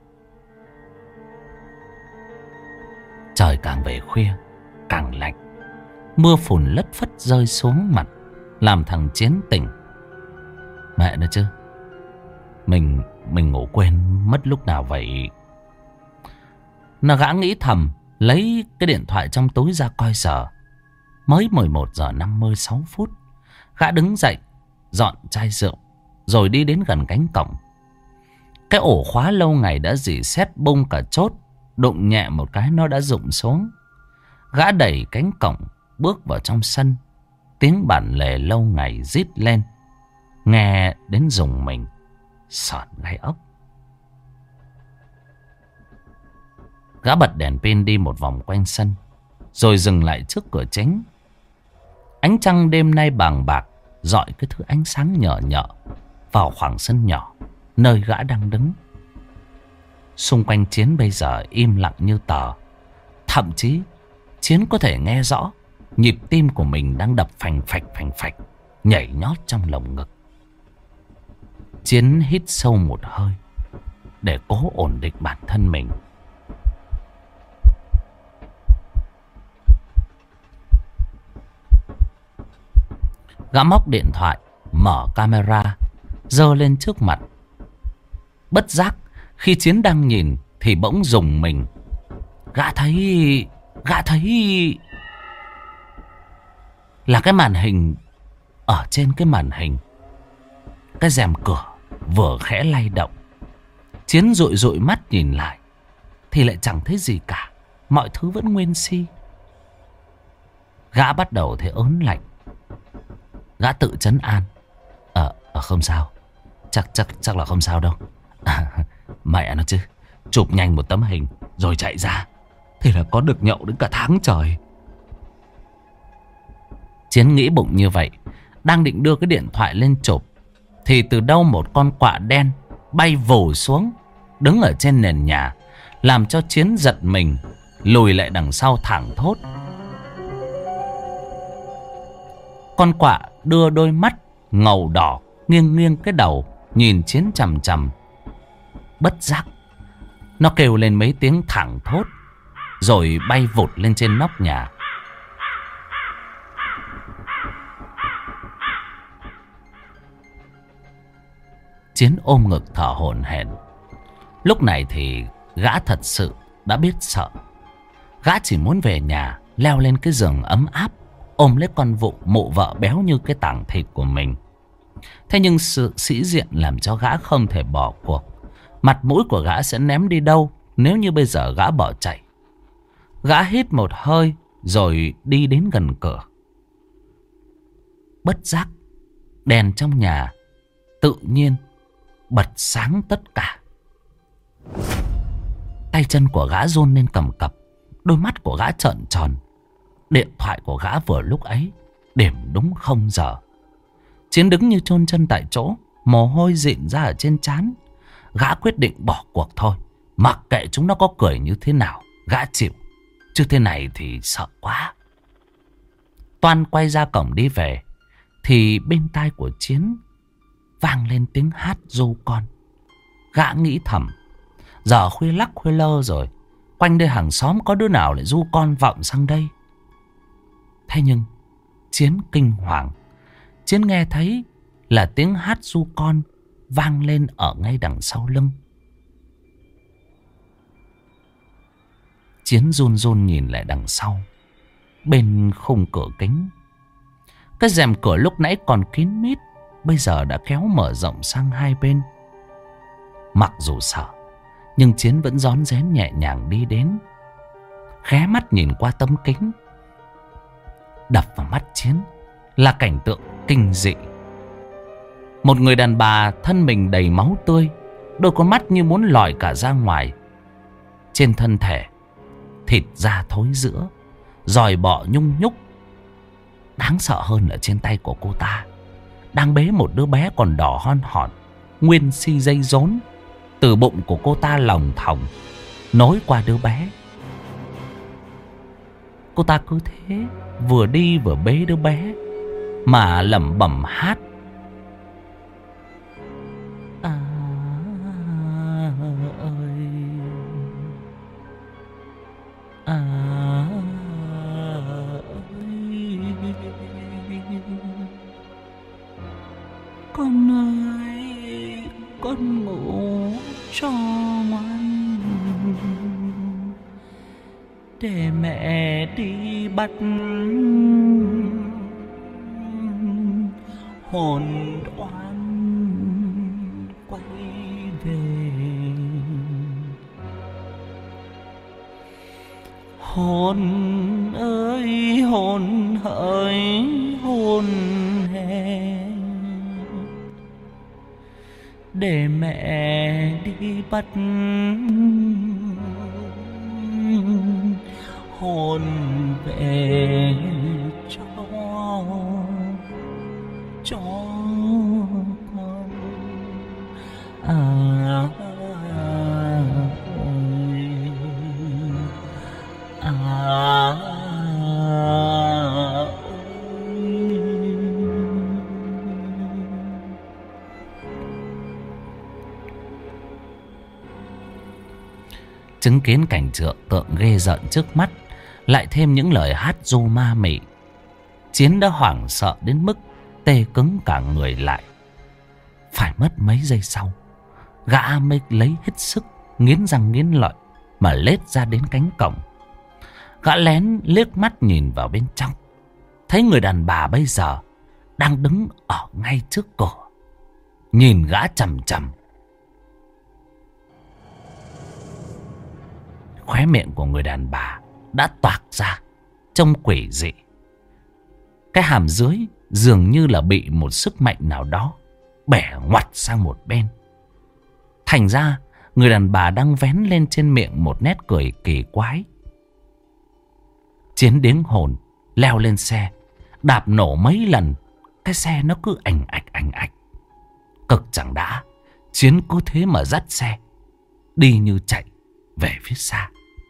Trời càng về khuya càng lạnh. Mưa phùn lất phất rơi xuống mặt, làm thằng Chiến tỉnh. Mẹ nó chứ, Mình ngủ quên mất lúc nào vậy. Nó gã nghĩ thầm, lấy cái điện thoại trong túi ra coi giờ. Mới 11 giờ 56 phút. Gã đứng dậy, dọn chai rượu, rồi đi đến gần cánh cổng. Cái ổ khóa lâu ngày đã rỉ sét bung cả chốt. Đụng nhẹ một cái nó đã rụng xuống. Gã đẩy cánh cổng, bước vào trong sân. Tiếng bản lề lâu ngày rít lên, nghe đến rùng mình, sởn gai ốc. Gã bật đèn pin đi một vòng quanh sân, rồi dừng lại trước cửa chính. Ánh trăng đêm nay bàng bạc rọi cái thứ ánh sáng nhợ nhợ vào khoảng sân nhỏ nơi gã đang đứng. Xung quanh Chiến bây giờ im lặng như tờ. Thậm chí Chiến có thể nghe rõ nhịp tim của mình đang đập phành phạch nhảy nhót trong lồng ngực. Chiến hít sâu một hơi để cố ổn định bản thân mình. Gã móc điện thoại, mở camera, giơ lên trước mặt. Bất giác khi Chiến đang nhìn thì bỗng rùng mình. Gã thấy là cái màn hình. Ở trên cái màn hình, cái rèm cửa vừa khẽ lay động. Chiến dụi dụi mắt nhìn lại thì lại chẳng thấy gì cả. Mọi thứ vẫn nguyên si. Gã bắt đầu thấy ớn lạnh. Gã tự trấn an, không sao. Chắc là không sao đâu. Mẹ nó chứ, chụp nhanh một tấm hình rồi chạy ra thì là có được nhậu đến cả tháng trời. Chiến nghĩ bụng như vậy, đang định đưa cái điện thoại lên chụp thì từ đâu một con quạ đen bay vù xuống, đứng ở trên nền nhà, làm cho Chiến giật mình, lùi lại đằng sau thảng thốt. Con quạ đưa đôi mắt ngầu đỏ, nghiêng nghiêng cái đầu nhìn Chiến chằm chằm. Bất giác nó kêu lên mấy tiếng thảng thốt, rồi bay vụt lên trên nóc nhà. Chiến ôm ngực thở hổn hển. Lúc này thì gã thật sự đã biết sợ. Gã chỉ muốn về nhà, leo lên cái giường ấm áp, ôm lấy con mụ vợ béo như cái tảng thịt của mình. Thế nhưng sự sĩ diện làm cho gã không thể bỏ cuộc. Mặt mũi của gã sẽ ném đi đâu nếu như bây giờ gã bỏ chạy. Gã hít một hơi rồi đi đến gần cửa. Bất giác đèn trong nhà tự nhiên bật sáng tất cả. Tay chân của gã run lên cầm cập, đôi mắt của gã trợn tròn. Điện thoại của gã vừa lúc ấy điểm đúng 0 giờ. Chiến đứng như chôn chân tại chỗ, mồ hôi rịn ra ở trên trán. Gã quyết định bỏ cuộc thôi. Mặc kệ chúng nó có cười như thế nào, gã chịu. Chứ thế này thì sợ quá. Toan quay ra cổng đi về thì bên tai của Chiến vang lên tiếng hát ru con. Gã nghĩ thầm, giờ khuya lắc khuya lơ rồi, quanh đây hàng xóm có đứa nào lại ru con vọng sang đây. Thế nhưng Chiến kinh hoàng. Chiến nghe thấy là tiếng hát ru con vang lên ở ngay đằng sau lưng. Chiến run run nhìn lại đằng sau. Bên khung cửa kính, cái rèm cửa lúc nãy còn kín mít bây giờ đã kéo mở rộng sang hai bên. Mặc dù sợ, nhưng Chiến vẫn rón rén nhẹ nhàng đi đến, khé mắt nhìn qua tấm kính. Đập vào mắt Chiến là cảnh tượng kinh dị. Một người đàn bà thân mình đầy máu tươi, đôi con mắt như muốn lòi cả ra ngoài. Trên thân thể thịt da thối rữa, giòi bọ nhung nhúc. Đáng sợ hơn là trên tay của cô ta đang bế một đứa bé còn đỏ hon hòn, nguyên si dây rốn. Từ bụng của cô ta lòng thòng nối qua đứa bé, Cô ta cứ thế vừa đi vừa bế đứa bé mà lẩm bẩm hát. À ơi, à ơi, con ơi, con ngủ cho ngoan, để mẹ đi bắt hồn oan quay về. Hồn ơi hồn hỡi hồn hè, để mẹ đi bắt hồn về cho con. À ơi, à chứng kiến cảnh tượng ghê rợn trước mắt, lại thêm những lời hát ru ma mị, Chiến đã hoảng sợ đến mức tê cứng cả người lại. Phải mất mấy giây sau, gã mới lấy hết sức, nghiến răng nghiến lợi mà lết ra đến cánh cổng. Gã lén liếc mắt nhìn vào bên trong, thấy người đàn bà bây giờ đang đứng ở ngay trước cửa, nhìn gã chằm chằm. Khóe miệng của người đàn bà đã toạc ra, trông quỷ dị. Cái hàm dưới dường như là bị một sức mạnh nào đó bẻ ngoặt sang một bên. Thành ra người đàn bà đang vén lên trên miệng một nét cười kỳ quái. Chiến điếng hồn leo lên xe, đạp nổ mấy lần, cái xe nó cứ ảnh ạch. Cực chẳng đã, Chiến cứ thế mà dắt xe đi như chạy về phía xa.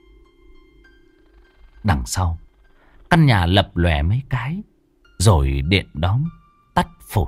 Đằng sau, căn nhà lập lòe mấy cái, rồi điện đóm tắt phụt.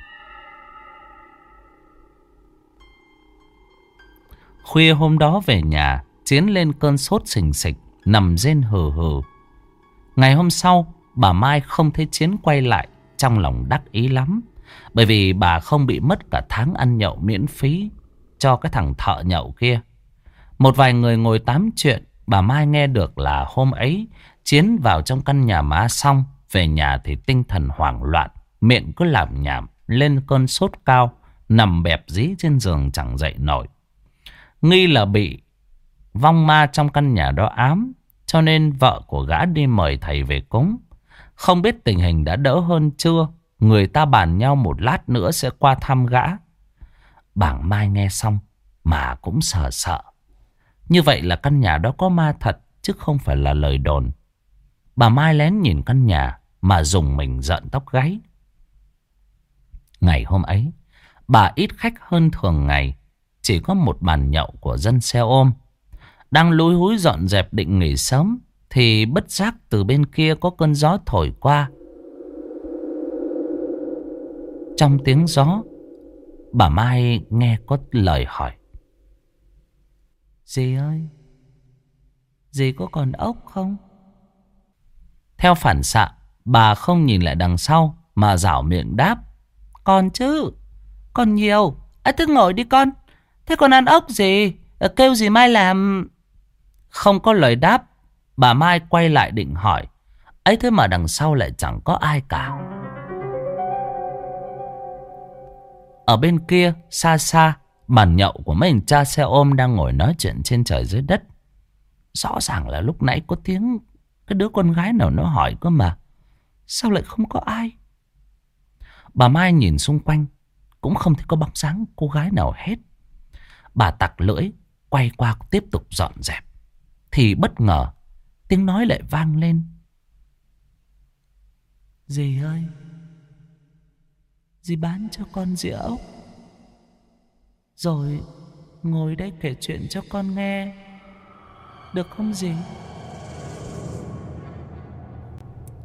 Khuya hôm đó về nhà, Chiến lên cơn sốt sình sịch, nằm rên hừ hừ. Ngày hôm sau, bà Mai không thấy Chiến quay lại, trong lòng đắc ý lắm. Bởi vì bà không bị mất cả tháng ăn nhậu miễn phí cho cái thằng thợ nhậu kia. Một vài người ngồi tám chuyện, bà Mai nghe được là hôm ấy Chiến vào trong căn nhà má xong, về nhà thì tinh thần hoảng loạn, miệng cứ lảm nhảm, lên cơn sốt cao, nằm bẹp dí trên giường chẳng dậy nổi. Nghi là bị vong ma trong căn nhà đó ám, cho nên vợ của gã đi mời thầy về cúng. Không biết tình hình đã đỡ hơn chưa, người ta bàn nhau một lát nữa sẽ qua thăm gã. Bảng Mai nghe xong mà cũng sợ sợ. Như vậy là căn nhà đó có ma thật, chứ không phải là lời đồn. Bà Mai lén nhìn căn nhà mà rùng mình rợn tóc gáy. Ngày hôm ấy, bà ít khách hơn thường ngày. Chỉ có một bàn nhậu của dân xe ôm. Đang lúi húi dọn dẹp định nghỉ sớm, thì bất giác từ bên kia có cơn gió thổi qua. Trong tiếng gió, bà Mai nghe có lời hỏi: "Dì ơi, dì có còn ốc không?" Theo phản xạ, bà không nhìn lại đằng sau mà rảo miệng đáp: "Còn chứ, còn nhiều. Thế ngồi đi con. Thế con ăn ốc gì? Kêu dì Mai làm." Không có lời đáp, bà Mai quay lại định hỏi, ấy thế mà đằng sau lại chẳng có ai cả. Ở bên kia, xa xa, bàn nhậu của mấy anh cha xe ôm đang ngồi nói chuyện trên trời dưới đất. Rõ ràng là lúc nãy có tiếng cái đứa con gái nào nó hỏi cơ mà. Sao lại không có ai? Bà Mai nhìn xung quanh, cũng không thấy có bóng dáng cô gái nào hết. Bà tặc lưỡi, quay qua tiếp tục dọn dẹp. Thì bất ngờ, tiếng nói lại vang lên: "Dì ơi, dì bán cho con dĩa ốc, rồi ngồi đây kể chuyện cho con nghe, được không dì?"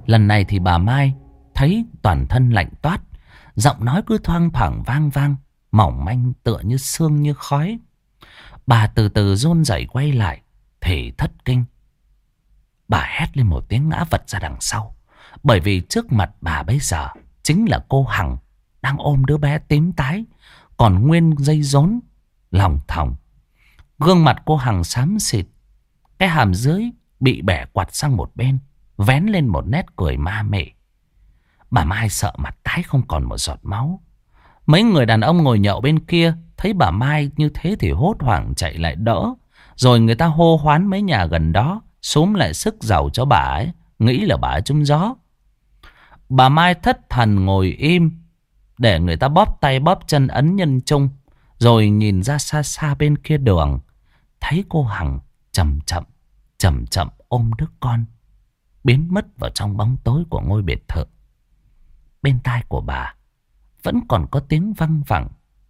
Lần này thì bà Mai thấy toàn thân lạnh toát, giọng nói cứ thoang thoảng vang vang, mỏng manh tựa như sương như khói. Bà từ từ run rẩy quay lại thì thất kinh. Bà hét lên một tiếng ngã vật ra đằng sau, bởi vì trước mặt bà bây giờ chính là cô Hằng đang ôm đứa bé tím tái, còn nguyên dây rốn lòng thòng. Gương mặt cô Hằng xám xịt, cái hàm dưới bị bẻ quặt sang một bên, vén lên một nét cười ma mị. Bà Mai sợ mặt tái không còn một giọt máu. Mấy người đàn ông ngồi nhậu bên kia thấy bà Mai như thế thì hốt hoảng chạy lại đỡ. Rồi người ta hô hoán mấy nhà gần đó xúm lại sức giàu cho bà ấy, nghĩ là bà ấy trúng gió. Bà Mai thất thần ngồi im để người ta bóp tay bóp chân ấn nhân chung. Rồi nhìn ra xa xa bên kia đường, thấy cô Hằng chậm chậm ôm đứa con biến mất vào trong bóng tối của ngôi biệt thự. Bên tai của bà vẫn còn có tiếng văng vẳng: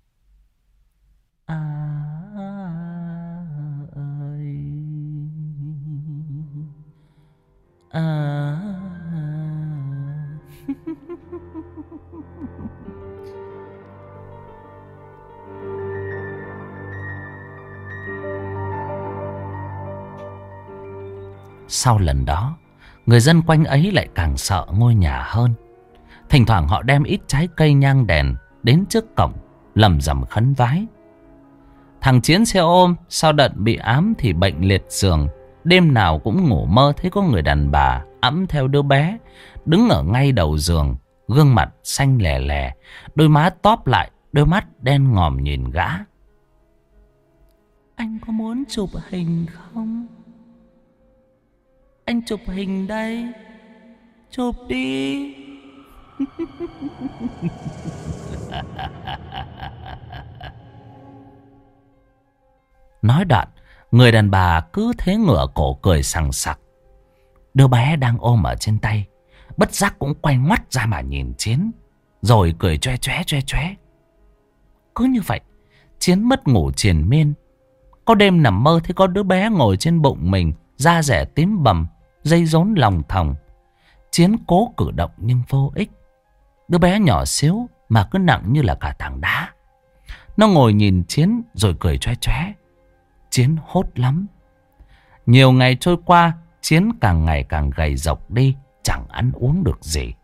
ơi, Sau lần đó, người dân quanh ấy lại càng sợ ngôi nhà hơn. Thỉnh thoảng họ đem ít trái cây nhang đèn đến trước cổng lẩm rẩm khấn vái. Thằng Chiến xe ôm sau đợt bị ám thì bệnh liệt giường, đêm nào cũng ngủ mơ thấy có người đàn bà ẵm theo đứa bé đứng ở ngay đầu giường, gương mặt xanh lè lè, đôi má tóp lại, đôi mắt đen ngòm nhìn gã. Anh có muốn chụp hình không? Anh chụp hình đây. Chụp đi. Nói đoạn, người đàn bà cứ thế ngửa cổ cười sằng sặc. Đứa bé đang ôm ở trên tay bất giác cũng quay ngoắt ra mà nhìn Chiến, rồi cười choe choé. Cứ như vậy, Chiến mất ngủ triền miên. Có đêm nằm mơ thấy có đứa bé ngồi trên bụng mình, da rẻ tím bầm, dây rốn lòng thòng. Chiến cố cử động nhưng vô ích. Đứa bé nhỏ xíu mà cứ nặng như là cả tảng đá. Nó ngồi nhìn Chiến rồi cười choe choé. Chiến hốt lắm. Nhiều ngày trôi qua, Chiến càng ngày càng gầy rộc đi, chẳng ăn uống được gì.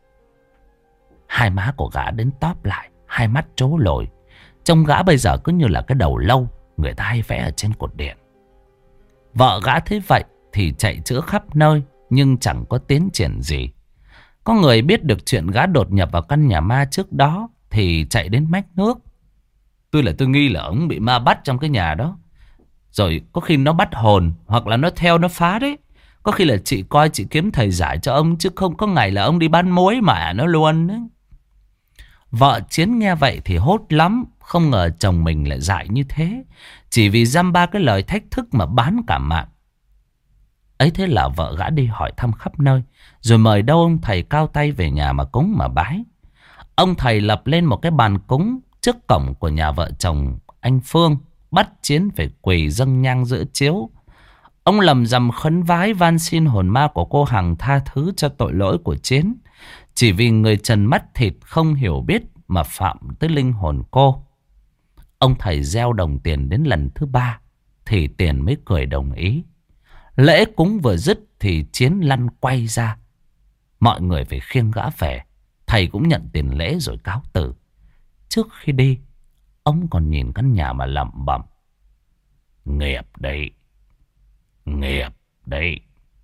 Hai má của gã đến tóp lại, hai mắt trố lồi. Trông gã bây giờ cứ như là cái đầu lâu người ta hay vẽ ở trên cột điện. Vợ gã thấy vậy thì chạy chữa khắp nơi, nhưng chẳng có tiến triển gì. Có người biết được chuyện gã đột nhập vào căn nhà ma trước đó thì chạy đến mách nước. Tôi nghi là ông bị ma bắt trong cái nhà đó. Rồi có khi nó bắt hồn, hoặc là nó theo nó phá đấy. Có khi là chị coi chị kiếm thầy giải cho ông, chứ không có ngày là ông đi bán muối mà nó luôn đấy. Vợ Chiến nghe vậy thì hốt lắm. Không ngờ chồng mình lại dại như thế, chỉ vì dăm ba cái lời thách thức mà bán cả mạng. Ấy thế là vợ gã đi hỏi thăm khắp nơi, rồi mời đâu ông thầy cao tay về nhà mà cúng mà bái. Ông thầy lập lên một cái bàn cúng trước cổng của nhà vợ chồng anh Phương, bắt Chiến phải quỳ dâng nhang giữa chiếu. Ông lầm rầm khấn vái van xin hồn ma của cô Hằng tha thứ cho tội lỗi của Chiến, chỉ vì người trần mắt thịt không hiểu biết mà phạm tới linh hồn cô. Ông thầy gieo đồng tiền đến lần thứ 3 thì tiền mới cười đồng ý. Lễ cúng vừa dứt thì Chiến lăn quay ra. Mọi người phải khiêng gã về. Thầy cũng nhận tiền lễ rồi cáo từ. Trước khi đi, ông còn nhìn căn nhà mà lẩm bẩm: nghiệp đấy, nghiệp đấy.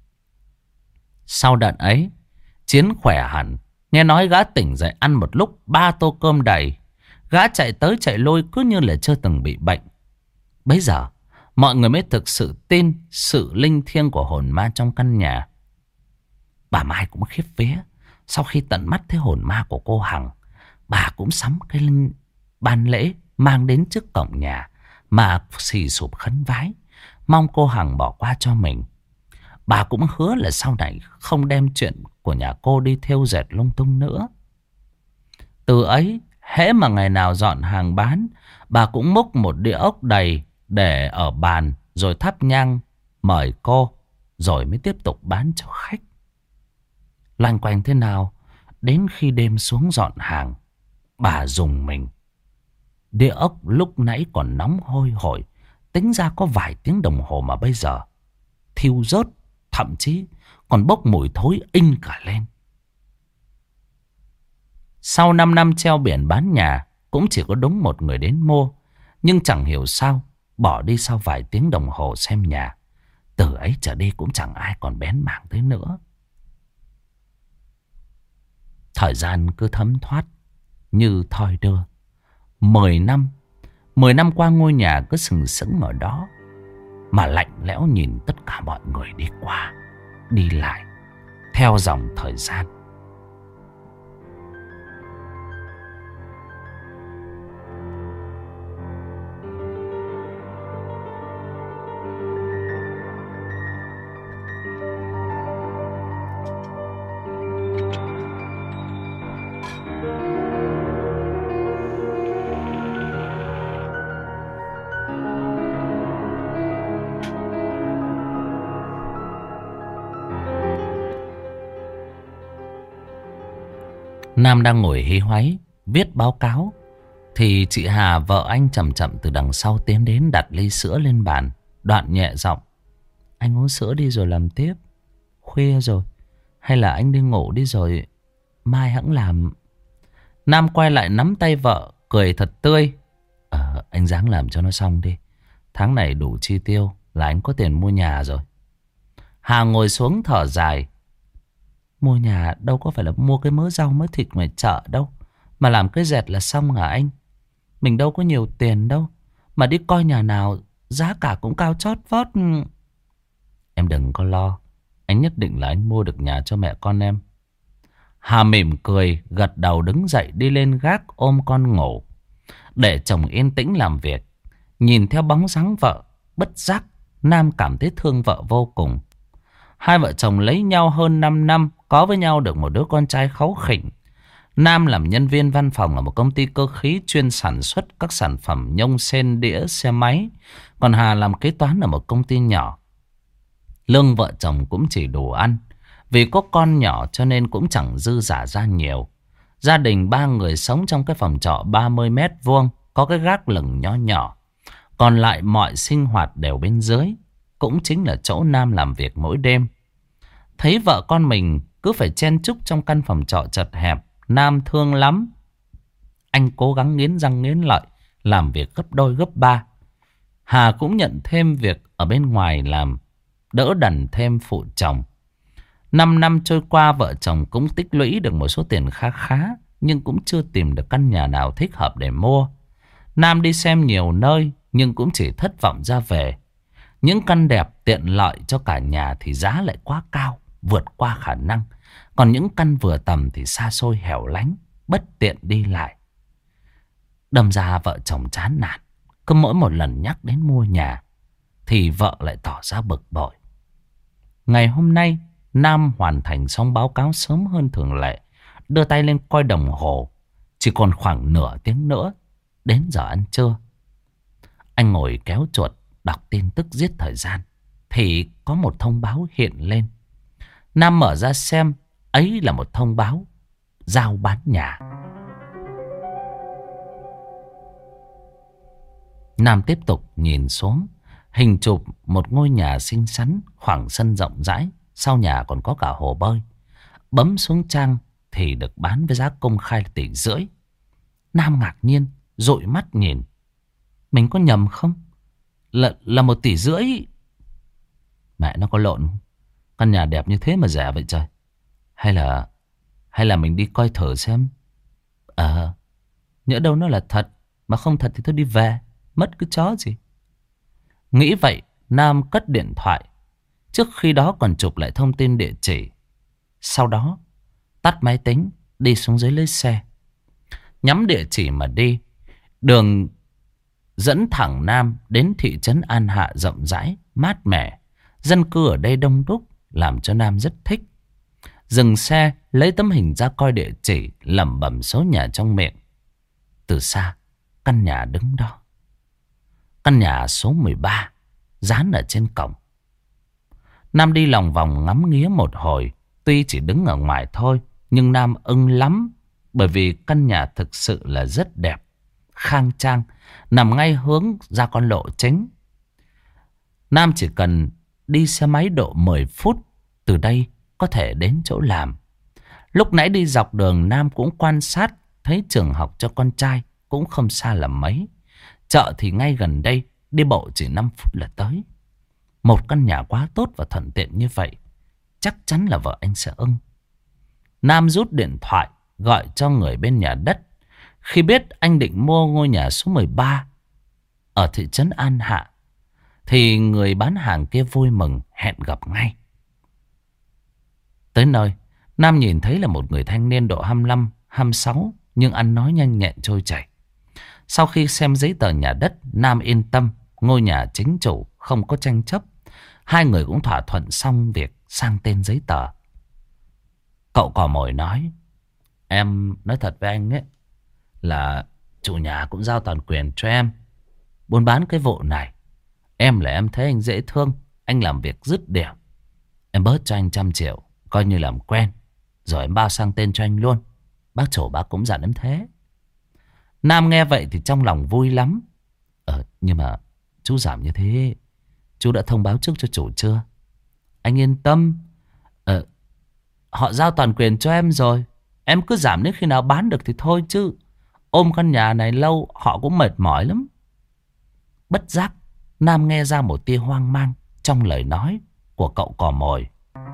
Sau đợt ấy, Chiến khỏe hẳn. Nghe nói gã tỉnh dậy ăn một lúc 3 tô cơm đầy. Gã chạy tới chạy lui cứ như là chưa từng bị bệnh. Bấy giờ mọi người mới thực sự tin sự linh thiêng của hồn ma trong căn nhà. Bà Mai cũng khiếp vía. Sau khi tận mắt thấy hồn ma của cô Hằng, bà cũng sắm cái ban lễ mang đến trước cổng nhà mà xì sụp khấn vái, mong cô Hằng bỏ qua cho mình. Bà cũng hứa là sau này không đem chuyện của nhà cô đi thêu dệt lung tung nữa. Từ ấy, hễ mà ngày nào dọn hàng bán, bà cũng múc một đĩa ốc đầy để ở bàn, rồi thắp nhang mời cô, rồi mới tiếp tục bán cho khách. loanh quanh thế nào. Đến khi đêm xuống dọn hàng, bà rùng mình. Đĩa ốc lúc nãy còn nóng hôi hổi, tính ra có vài tiếng đồng hồ mà bây giờ thiêu rớt, thậm chí còn bốc mùi thối inh cả lên. Sau 5 năm treo biển bán nhà, cũng chỉ có đúng một người đến mua. Nhưng chẳng hiểu sao, bỏ đi sau vài tiếng đồng hồ xem nhà. Từ ấy trở đi cũng chẳng ai còn bén mảng tới nữa. Thời gian cứ thấm thoát như thoi đưa. 10 năm 10 năm qua, ngôi nhà cứ sừng sững ở đó, mà lạnh lẽo nhìn tất cả mọi người đi qua đi lại theo dòng thời gian. Nam đang ngồi hí hoáy viết báo cáo thì chị Hà, vợ anh, chậm chậm từ đằng sau tiến đến, đặt ly sữa lên bàn, đoạn nhẹ giọng: "Anh uống sữa đi rồi làm tiếp. Khuya rồi. Hay là anh đi ngủ đi rồi mai hẵng làm." Nam quay lại nắm tay vợ, cười thật tươi: Anh ráng làm cho nó xong đi. Tháng này đủ chi tiêu là anh có tiền mua nhà rồi." Hà ngồi xuống thở dài: "Mua nhà đâu có phải là mua cái mớ rau mớ thịt ngoài chợ đâu, mà làm cái dẹt là xong hả anh? Mình đâu có nhiều tiền đâu, mà đi coi nhà nào giá cả cũng cao chót vót." "Em đừng có lo, anh nhất định là anh mua được nhà cho mẹ con em." Hà mỉm cười, gật đầu đứng dậy đi lên gác ôm con ngủ, để chồng yên tĩnh làm việc. Nhìn theo bóng dáng vợ, bất giác Nam cảm thấy thương vợ vô cùng. Hai vợ chồng lấy nhau hơn 5 năm, có với nhau được một đứa con trai kháu khỉnh. Nam làm nhân viên văn phòng ở một công ty cơ khí chuyên sản xuất các sản phẩm nhông sên đĩa xe máy. Còn Hà làm kế toán ở một công ty nhỏ. Lương vợ chồng cũng chỉ đủ ăn. Vì có con nhỏ cho nên cũng chẳng dư giả ra nhiều. Gia đình 3 người sống trong cái phòng trọ 30 mét vuông, có cái gác lửng nho nhỏ. Còn lại mọi sinh hoạt đều bên dưới, cũng chính là chỗ Nam làm việc mỗi đêm. Thấy vợ con mình cứ phải chen chúc trong căn phòng trọ chật hẹp, Nam thương lắm. Anh cố gắng nghiến răng nghiến lợi, làm việc gấp đôi gấp ba. Hà cũng nhận thêm việc ở bên ngoài làm, đỡ đần thêm phụ chồng. 5 năm trôi qua, vợ chồng cũng tích lũy được một số tiền khá khá, nhưng cũng chưa tìm được căn nhà nào thích hợp để mua. Nam đi xem nhiều nơi, nhưng cũng chỉ thất vọng ra về. Những căn đẹp tiện lợi cho cả nhà thì giá lại quá cao, vượt qua khả năng. Còn những căn vừa tầm thì xa xôi hẻo lánh, bất tiện đi lại. Đâm ra vợ chồng chán nản. Cứ mỗi một lần nhắc đến mua nhà thì vợ lại tỏ ra bực bội. Ngày hôm nay, Nam hoàn thành xong báo cáo sớm hơn thường lệ. Đưa tay lên coi đồng hồ, chỉ còn khoảng nửa tiếng nữa đến giờ ăn trưa. Anh ngồi kéo chuột đọc tin tức giết thời gian thì có một thông báo hiện lên. Nam mở ra xem, ấy là một thông báo giao bán nhà. Nam tiếp tục nhìn xuống. Hình chụp một ngôi nhà xinh xắn, khoảng sân rộng rãi, sau nhà còn có cả hồ bơi. Bấm xuống trang thì được bán với giá công khai là 1,5 tỷ. Nam ngạc nhiên dụi mắt nhìn. Mình có nhầm không? Là 1,5 tỷ. Mẹ nó có lộn không? Căn nhà đẹp như thế mà rẻ vậy trời. Hay là mình đi coi thử xem. Nhỡ đâu nó là thật, mà không thật thì thôi đi về, mất cái chó gì. Nghĩ vậy, Nam cất điện thoại. Trước khi đó còn chụp lại thông tin địa chỉ. Sau đó tắt máy tính, đi xuống dưới lấy xe. Nhắm địa chỉ mà đi. Đường dẫn thẳng Nam đến thị trấn An Hạ rộng rãi, mát mẻ. Dân cư ở đây đông đúc, làm cho Nam rất thích. Dừng xe, lấy tấm hình ra coi địa chỉ, lẩm bẩm số nhà trong miệng. Từ xa, căn nhà đứng đó. Căn nhà số 13, dán ở trên cổng. Nam đi lòng vòng ngắm nghía một hồi, Tuy chỉ đứng ở ngoài thôi, nhưng Nam ưng lắm. Bởi vì căn nhà thực sự là rất đẹp, khang trang, nằm ngay hướng ra con lộ chính. Nam chỉ cần đi xe máy độ 10 phút từ đây có thể đến chỗ làm. Lúc nãy đi dọc đường Nam cũng quan sát, thấy trường học cho con trai cũng không xa là mấy. Chợ thì ngay gần đây, đi bộ chỉ 5 phút là tới. Một căn nhà quá tốt và thuận tiện như vậy, chắc chắn là vợ anh sẽ ưng. Nam rút điện thoại gọi cho người bên nhà đất. Khi biết anh định mua ngôi nhà số 13 ở thị trấn An Hạ, thì người bán hàng kia vui mừng hẹn gặp ngay. Tới nơi, Nam nhìn thấy là một người thanh niên độ 25, 26, nhưng ăn nói nhanh nhẹn trôi chảy. Sau khi xem giấy tờ nhà đất, Nam yên tâm, ngôi nhà chính chủ, không có tranh chấp. Hai người cũng thỏa thuận xong việc sang tên giấy tờ. Cậu cò mồi nói, em nói thật với anh ấy, là chủ nhà cũng giao toàn quyền cho em buôn bán cái vụ này. Em thấy anh dễ thương, anh làm việc dứt điểm. Em bớt cho anh 100 triệu, coi như làm quen, rồi em bao sang tên cho anh luôn. Bác chủ bác cũng dặn em thế. Nam nghe vậy thì trong lòng vui lắm. Nhưng mà chú giảm như thế, chú đã thông báo trước cho chủ chưa? Anh yên tâm, họ giao toàn quyền cho em rồi. Em cứ giảm đến khi nào bán được thì thôi chứ. Ôm căn nhà này lâu họ cũng mệt mỏi lắm. Bất giác, Nam nghe ra một tia hoang mang trong lời nói của cậu cò mồi.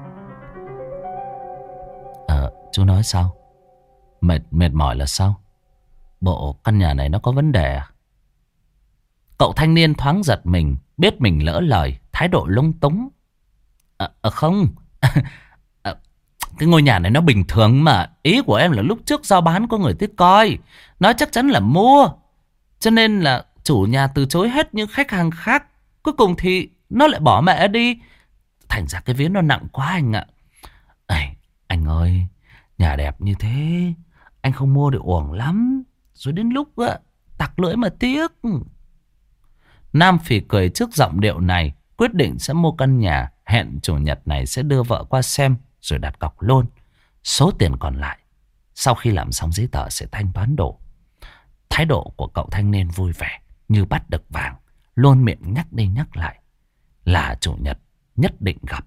Chú nói sao? Mệt mỏi là sao? Bộ căn nhà này nó có vấn đề à? Cậu thanh niên thoáng giật mình, biết mình lỡ lời, thái độ lung túng. Không. Cái ngôi nhà này nó bình thường mà. Ý của em là lúc trước giao bán có người tới coi, nói chắc chắn là mua, cho nên là chủ nhà từ chối hết những khách hàng khác. Cuối cùng thì nó lại bỏ mẹ đi. Thành ra cái vía nó nặng quá anh ạ. Anh ơi, nhà đẹp như thế anh không mua được uổng lắm. Rồi đến lúc tặc lưỡi mà tiếc. Nam phì cười trước giọng điệu này, quyết định sẽ mua căn nhà. Hẹn chủ nhật này sẽ đưa vợ qua xem, rồi đặt cọc luôn. Số tiền còn lại sau khi làm xong giấy tờ sẽ thanh toán đủ. Thái độ của cậu thanh niên vui vẻ như bắt được vàng, luôn miệng nhắc đi nhắc lại là chủ nhật nhất định gặp.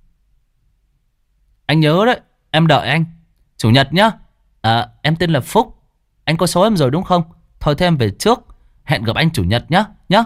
Anh nhớ đấy, em đợi anh chủ nhật nhá. Em tên là Phúc. Anh có số em rồi đúng không? Thôi thêm về trước, hẹn gặp anh chủ nhật nhá.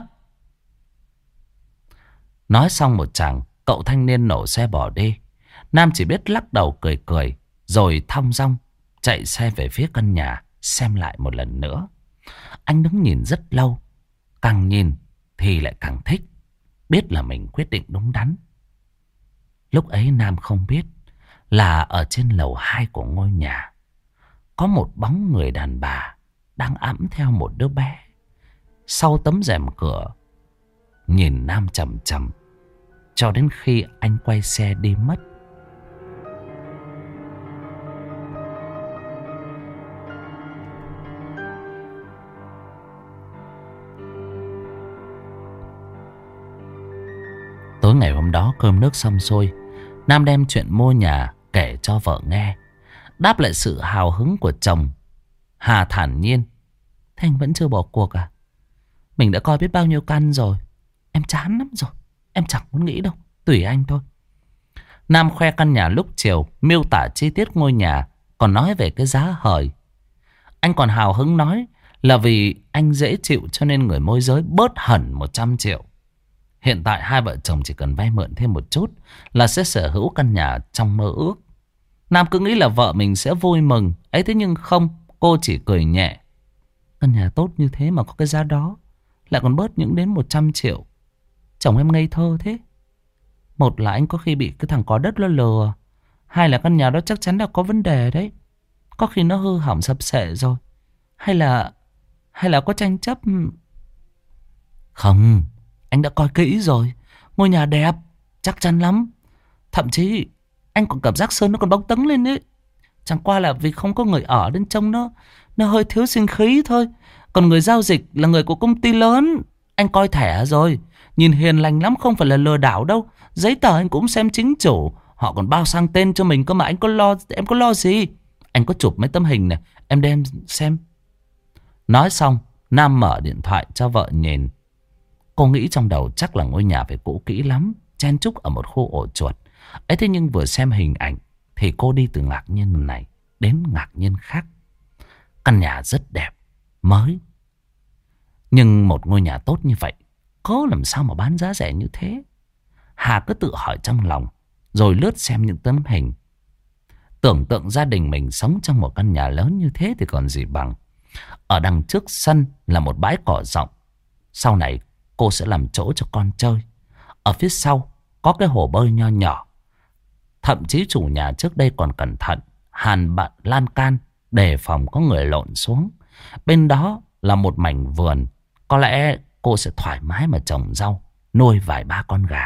Nói xong một chàng, cậu thanh niên nổ xe bỏ đi. Nam chỉ biết lắc đầu cười cười, rồi thong dong chạy xe về phía căn nhà xem lại một lần nữa. Anh đứng nhìn rất lâu, càng nhìn thì lại càng thích, biết là mình quyết định đúng đắn. Lúc ấy Nam không biết là ở trên lầu 2 của ngôi nhà có một bóng người đàn bà đang ẵm theo một đứa bé sau tấm rèm cửa, nhìn Nam chằm chằm cho đến khi anh quay xe đi mất. Tối ngày hôm đó cơm nước xong xuôi, Nam đem chuyện mua nhà kể cho vợ nghe. Đáp lại sự hào hứng của chồng, Hà thản nhiên: Thế anh vẫn chưa bỏ cuộc à? Mình đã coi biết bao nhiêu căn rồi. Em chán lắm rồi. Em chẳng muốn nghĩ đâu. Tùy anh thôi. Nam khoe căn nhà lúc chiều, miêu tả chi tiết ngôi nhà, còn nói về cái giá hời. Anh còn hào hứng nói là vì anh dễ chịu cho nên người môi giới bớt hẳn 100 triệu. Hiện tại hai vợ chồng chỉ cần vay mượn thêm một chút là sẽ sở hữu căn nhà trong mơ ước. Nam cứ nghĩ là vợ mình sẽ vui mừng ấy, thế nhưng không, cô chỉ cười nhẹ. Căn nhà tốt như thế mà có cái giá đó, lại còn bớt những đến 100 triệu. Chồng em ngây thơ thế. Một là anh có khi bị cái thằng có đất nó lừa, hai là căn nhà đó chắc chắn là có vấn đề đấy. Có khi nó hư hỏng sập sệ rồi. Hay là có tranh chấp. Không, anh đã coi kỹ rồi. Ngôi nhà đẹp, chắc chắn lắm. Thậm chí anh còn cảm giác sơn nó còn bóng tấn lên đấy. Chẳng qua là vì không có người ở nên trông nó hơi thiếu sinh khí thôi. Còn người giao dịch là người của công ty lớn. Anh coi thẻ rồi, nhìn hiền lành lắm, không phải là lừa đảo đâu. Giấy tờ anh cũng xem chính chủ. Họ còn bao sang tên cho mình cơ mà anh có lo, em có lo gì? Anh có chụp mấy tấm hình này, em đem xem. Nói xong, Nam mở điện thoại cho vợ nhìn. Cô nghĩ trong đầu chắc là ngôi nhà phải cũ kỹ lắm, chen chúc ở một khu ổ chuột. Ấy thế nhưng vừa xem hình ảnh thì cô đi từ ngạc nhiên này đến ngạc nhiên khác. Căn nhà rất đẹp, mới. Nhưng một ngôi nhà tốt như vậy, có làm sao mà bán giá rẻ như thế? Hà cứ tự hỏi trong lòng, rồi lướt xem những tấm hình. Tưởng tượng gia đình mình sống trong một căn nhà lớn như thế thì còn gì bằng. Ở đằng trước sân là một bãi cỏ rộng. Sau này cô sẽ làm chỗ cho con chơi. Ở phía sau có cái hồ bơi nho nhỏ. Thậm chí chủ nhà trước đây còn cẩn thận hàn bạn lan can đề phòng có người lộn xuống. Bên đó là một mảnh vườn. Có lẽ cô sẽ thoải mái mà trồng rau, nuôi vài ba con gà.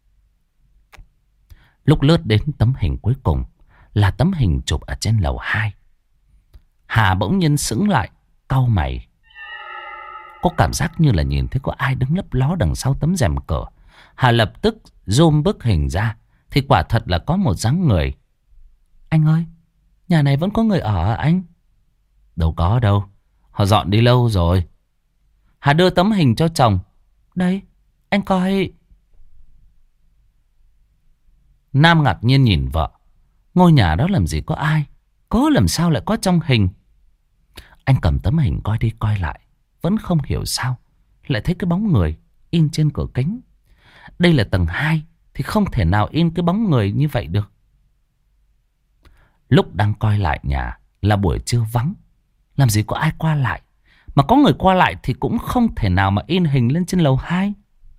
Lúc lướt đến tấm hình cuối cùng là tấm hình chụp ở trên lầu 2. Hà bỗng nhiên sững lại, cau mày. Có cảm giác như là nhìn thấy có ai đứng lấp ló đằng sau tấm rèm cửa. Hà lập tức zoom bức hình ra thì quả thật là có một dáng người. Anh ơi, nhà này vẫn có người ở à anh? Đâu có đâu, họ dọn đi lâu rồi. Hà đưa tấm hình cho chồng. Đây, anh coi. Nam ngạc nhiên nhìn vợ. Ngôi nhà đó làm gì có ai, có làm sao lại có trong hình? Anh cầm tấm hình coi đi coi lại, vẫn không hiểu sao lại thấy cái bóng người in trên cửa kính. Đây là tầng 2 thì không thể nào in cái bóng người như vậy được. Lúc đang coi lại nhà là buổi trưa vắng, làm gì có ai qua lại. Mà có người qua lại thì cũng không thể nào mà in hình lên trên lầu 2.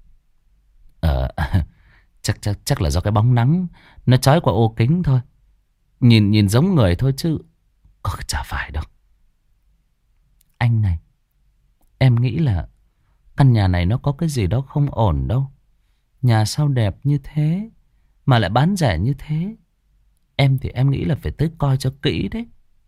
Chắc là do cái bóng nắng nó chói qua ô kính thôi. Nhìn giống người thôi chứ có chả phải đâu. Anh này, em nghĩ là căn nhà này nó có cái gì đó không ổn đâu. Nhà sao đẹp như thế mà lại bán rẻ như thế. Em thì em nghĩ là phải tới coi cho kỹ đấy.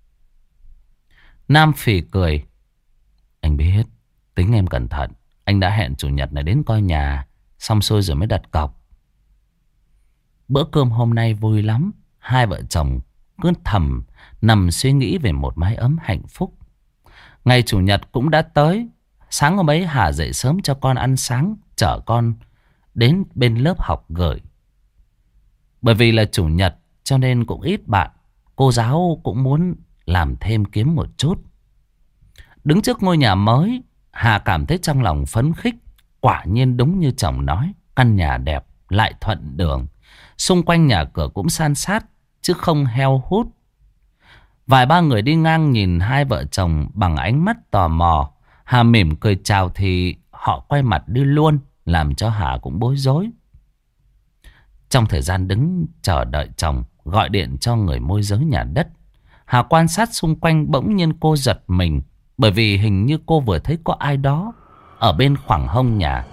Nam phì cười. Anh biết, tính em cẩn thận. Anh đã hẹn chủ nhật này đến coi nhà, xong xuôi rồi mới đặt cọc. Bữa cơm hôm nay vui lắm. Hai vợ chồng cứ thầm nằm suy nghĩ về một mái ấm hạnh phúc. Ngày chủ nhật cũng đã tới. Sáng hôm ấy Hà dậy sớm cho con ăn sáng, chở con đến bên lớp học gửi. Bởi vì là chủ nhật cho nên cũng ít bạn. Cô giáo cũng muốn làm thêm kiếm một chút. Đứng trước ngôi nhà mới, Hà cảm thấy trong lòng phấn khích. Quả nhiên đúng như chồng nói, căn nhà đẹp lại thuận đường. Xung quanh nhà cửa cũng san sát chứ không heo hút. Vài ba người đi ngang nhìn hai vợ chồng bằng ánh mắt tò mò. Hà mỉm cười chào thì họ quay mặt đi luôn, làm cho Hà cũng bối rối. Trong thời gian đứng chờ đợi chồng gọi điện cho người môi giới nhà đất, Hà quan sát xung quanh bỗng nhiên cô giật mình. Bởi vì hình như cô vừa thấy có ai đó ở bên khoảng hông nhà.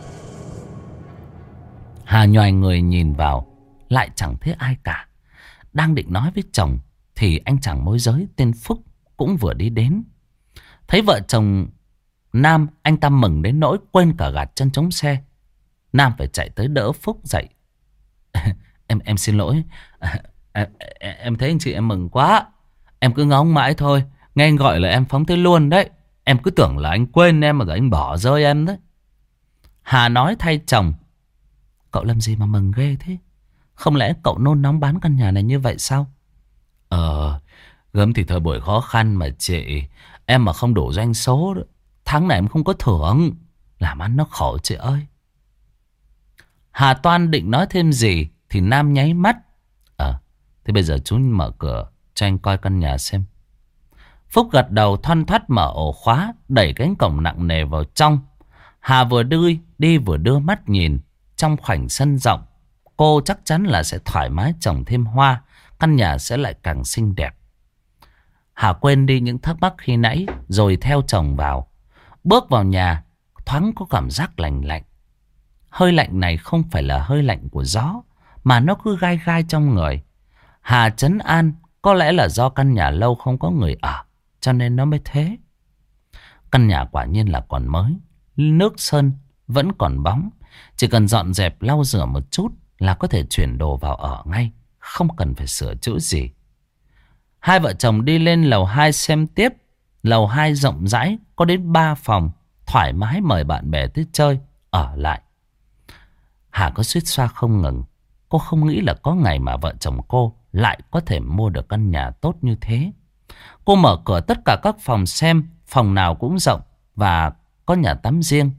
Hà nhoài người nhìn vào, lại chẳng thấy ai cả. Đang định nói với chồng thì anh chàng môi giới tên Phúc cũng vừa đi đến. Thấy vợ chồng Nam, anh ta mừng đến nỗi quên cả gạt chân chống xe. Nam phải chạy tới đỡ Phúc dậy. Em xin lỗi. Em thấy anh chị em mừng quá. Em cứ ngóng mãi thôi, nghe anh gọi là em phóng tới luôn đấy. Em cứ tưởng là anh quên em mà rồi anh bỏ rơi em đấy. Hà nói thay chồng. Cậu làm gì mà mừng ghê thế? Không lẽ cậu nôn nóng bán căn nhà này như vậy sao? Gớm thì thời buổi khó khăn mà chị. Em mà không đủ doanh số, tháng này em không có thưởng. Làm ăn nó khổ chị ơi. Hà toan định nói thêm gì thì Nam nháy mắt. Thế bây giờ chú mở cửa cho anh coi căn nhà xem. Phúc gật đầu thoăn thoắt mở ổ khóa, đẩy cánh cổng nặng nề vào trong. Hà vừa đi vừa đưa mắt nhìn. Trong khoảnh sân rộng, cô chắc chắn là sẽ thoải mái trồng thêm hoa. Căn nhà sẽ lại càng xinh đẹp. Hà quên đi những thắc mắc khi nãy, rồi theo chồng vào. Bước vào nhà, thoáng có cảm giác lạnh lạnh. Hơi lạnh này không phải là hơi lạnh của gió, mà nó cứ gai gai trong người. Hà trấn an, có lẽ là do căn nhà lâu không có người ở, cho nên nó mới thế. Căn nhà quả nhiên là còn mới. Nước sơn vẫn còn bóng. Chỉ cần dọn dẹp lau rửa một chút là có thể chuyển đồ vào ở ngay, không cần phải sửa chữa gì. Hai vợ chồng đi lên lầu 2 xem tiếp. Lầu 2 rộng rãi, có đến 3 phòng, thoải mái mời bạn bè tới chơi, ở lại. Hà có suýt xoa không ngừng. Cô không nghĩ là có ngày mà vợ chồng cô lại có thể mua được căn nhà tốt như thế. Cô mở cửa tất cả các phòng xem, phòng nào cũng rộng và có nhà tắm riêng.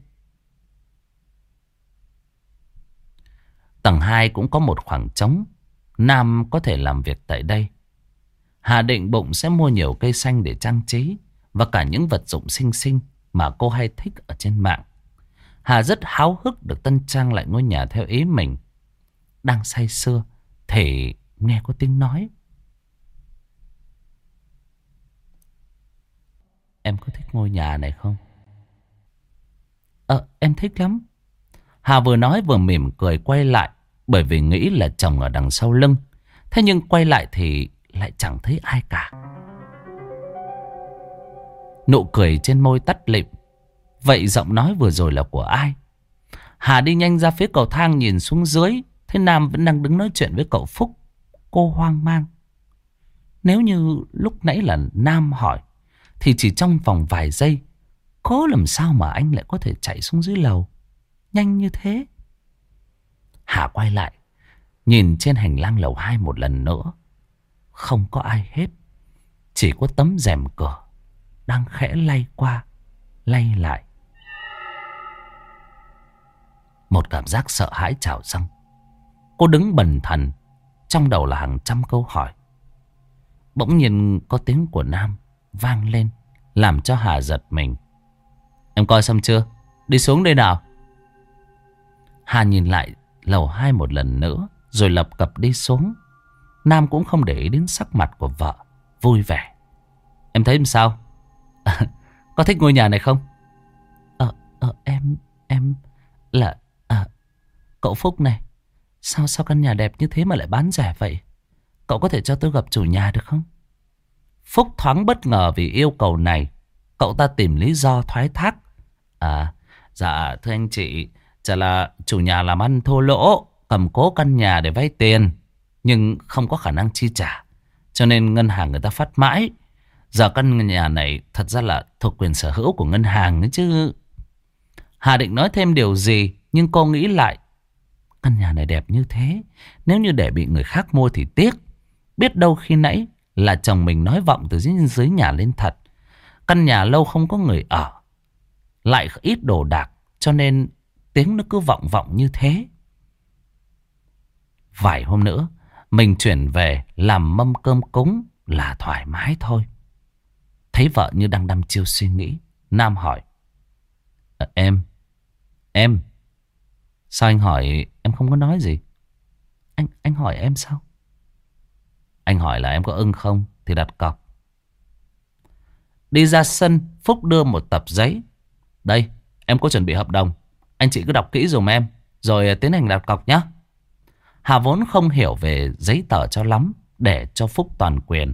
Tầng 2 cũng có một khoảng trống, Nam có thể làm việc tại đây. Hà định bụng sẽ mua nhiều cây xanh để trang trí và cả những vật dụng xinh xinh mà cô hay thích ở trên mạng. Hà rất háo hức được tân trang lại ngôi nhà theo ý mình. Đang say sưa thì nghe có tiếng nói. Em có thích ngôi nhà này không? Em thích lắm. Hà vừa nói vừa mỉm cười quay lại, bởi vì nghĩ là chồng ở đằng sau lưng. Thế nhưng quay lại thì lại chẳng thấy ai cả. Nụ cười trên môi tắt lịm. Vậy giọng nói vừa rồi là của ai? Hà đi nhanh ra phía cầu thang nhìn xuống dưới, thấy Nam vẫn đang đứng nói chuyện với cậu Phúc. Cô hoang mang. Nếu như lúc nãy là Nam hỏi thì chỉ trong vòng vài giây, có làm sao mà anh lại có thể chạy xuống dưới lầu nhanh như thế? Hà quay lại, nhìn trên hành lang lầu 2 một lần nữa. Không có ai hết. Chỉ có tấm rèm cửa đang khẽ lay qua, lay lại. Một cảm giác sợ hãi trào dâng. Cô đứng bần thần, trong đầu là hàng trăm câu hỏi. Bỗng nhiên có tiếng của Nam vang lên, làm cho Hà giật mình. Em coi xong chưa? Đi xuống đây nào. Hà nhìn lại lầu 2 một lần nữa, rồi lập cập đi xuống. Nam cũng không để ý đến sắc mặt của vợ, vui vẻ. Em thấy em sao? Có thích ngôi nhà này không? Em là cậu Phúc này. Sao căn nhà đẹp như thế mà lại bán rẻ vậy? Cậu có thể cho tôi gặp chủ nhà được không? Phúc thoáng bất ngờ vì yêu cầu này. Cậu ta tìm lý do thoái thác. Dạ thưa anh chị, chả là chủ nhà làm ăn thua lỗ, cầm cố căn nhà để vay tiền, nhưng không có khả năng chi trả, cho nên ngân hàng người ta phát mãi. Giờ căn nhà này thật ra là thuộc quyền sở hữu của ngân hàng đấy chứ. Hà định nói thêm điều gì, nhưng cô nghĩ lại. Căn nhà này đẹp như thế, nếu như để bị người khác mua thì tiếc. Biết đâu khi nãy là chồng mình nói vọng từ dưới nhà lên thật. Căn nhà lâu không có người ở, lại ít đồ đạc, cho nên tiếng nó cứ vọng vọng như thế. Vài hôm nữa mình chuyển về làm mâm cơm cúng là thoải mái thôi. Thấy vợ như đang đăm chiêu suy nghĩ, Nam hỏi. Em sao anh hỏi em không có nói gì? Anh hỏi em sao? Anh hỏi là em có ưng không thì đặt cọc. Đi ra sân, Phúc đưa một tập giấy. Đây, em có chuẩn bị hợp đồng, anh chị cứ đọc kỹ dùm em, rồi tiến hành đặt cọc nhé. Hà vốn không hiểu về giấy tờ cho lắm, để cho Phúc toàn quyền.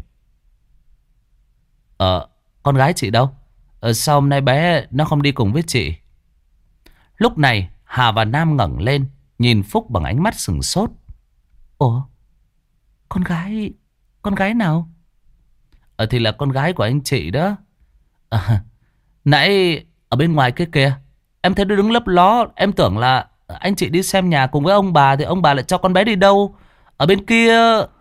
Con gái chị đâu? Sao hôm nay bé nó không đi cùng với chị? Lúc này Hà và Nam ngẩng lên, nhìn Phúc bằng ánh mắt sửng sốt. Ủa? Con gái nào? Thì là con gái của anh chị đó. Nãy ở bên ngoài kia kìa, em thấy nó đứng lấp ló. Em tưởng là anh chị đi xem nhà cùng với ông bà, thì ông bà lại cho con bé đi đâu. Ở bên kia.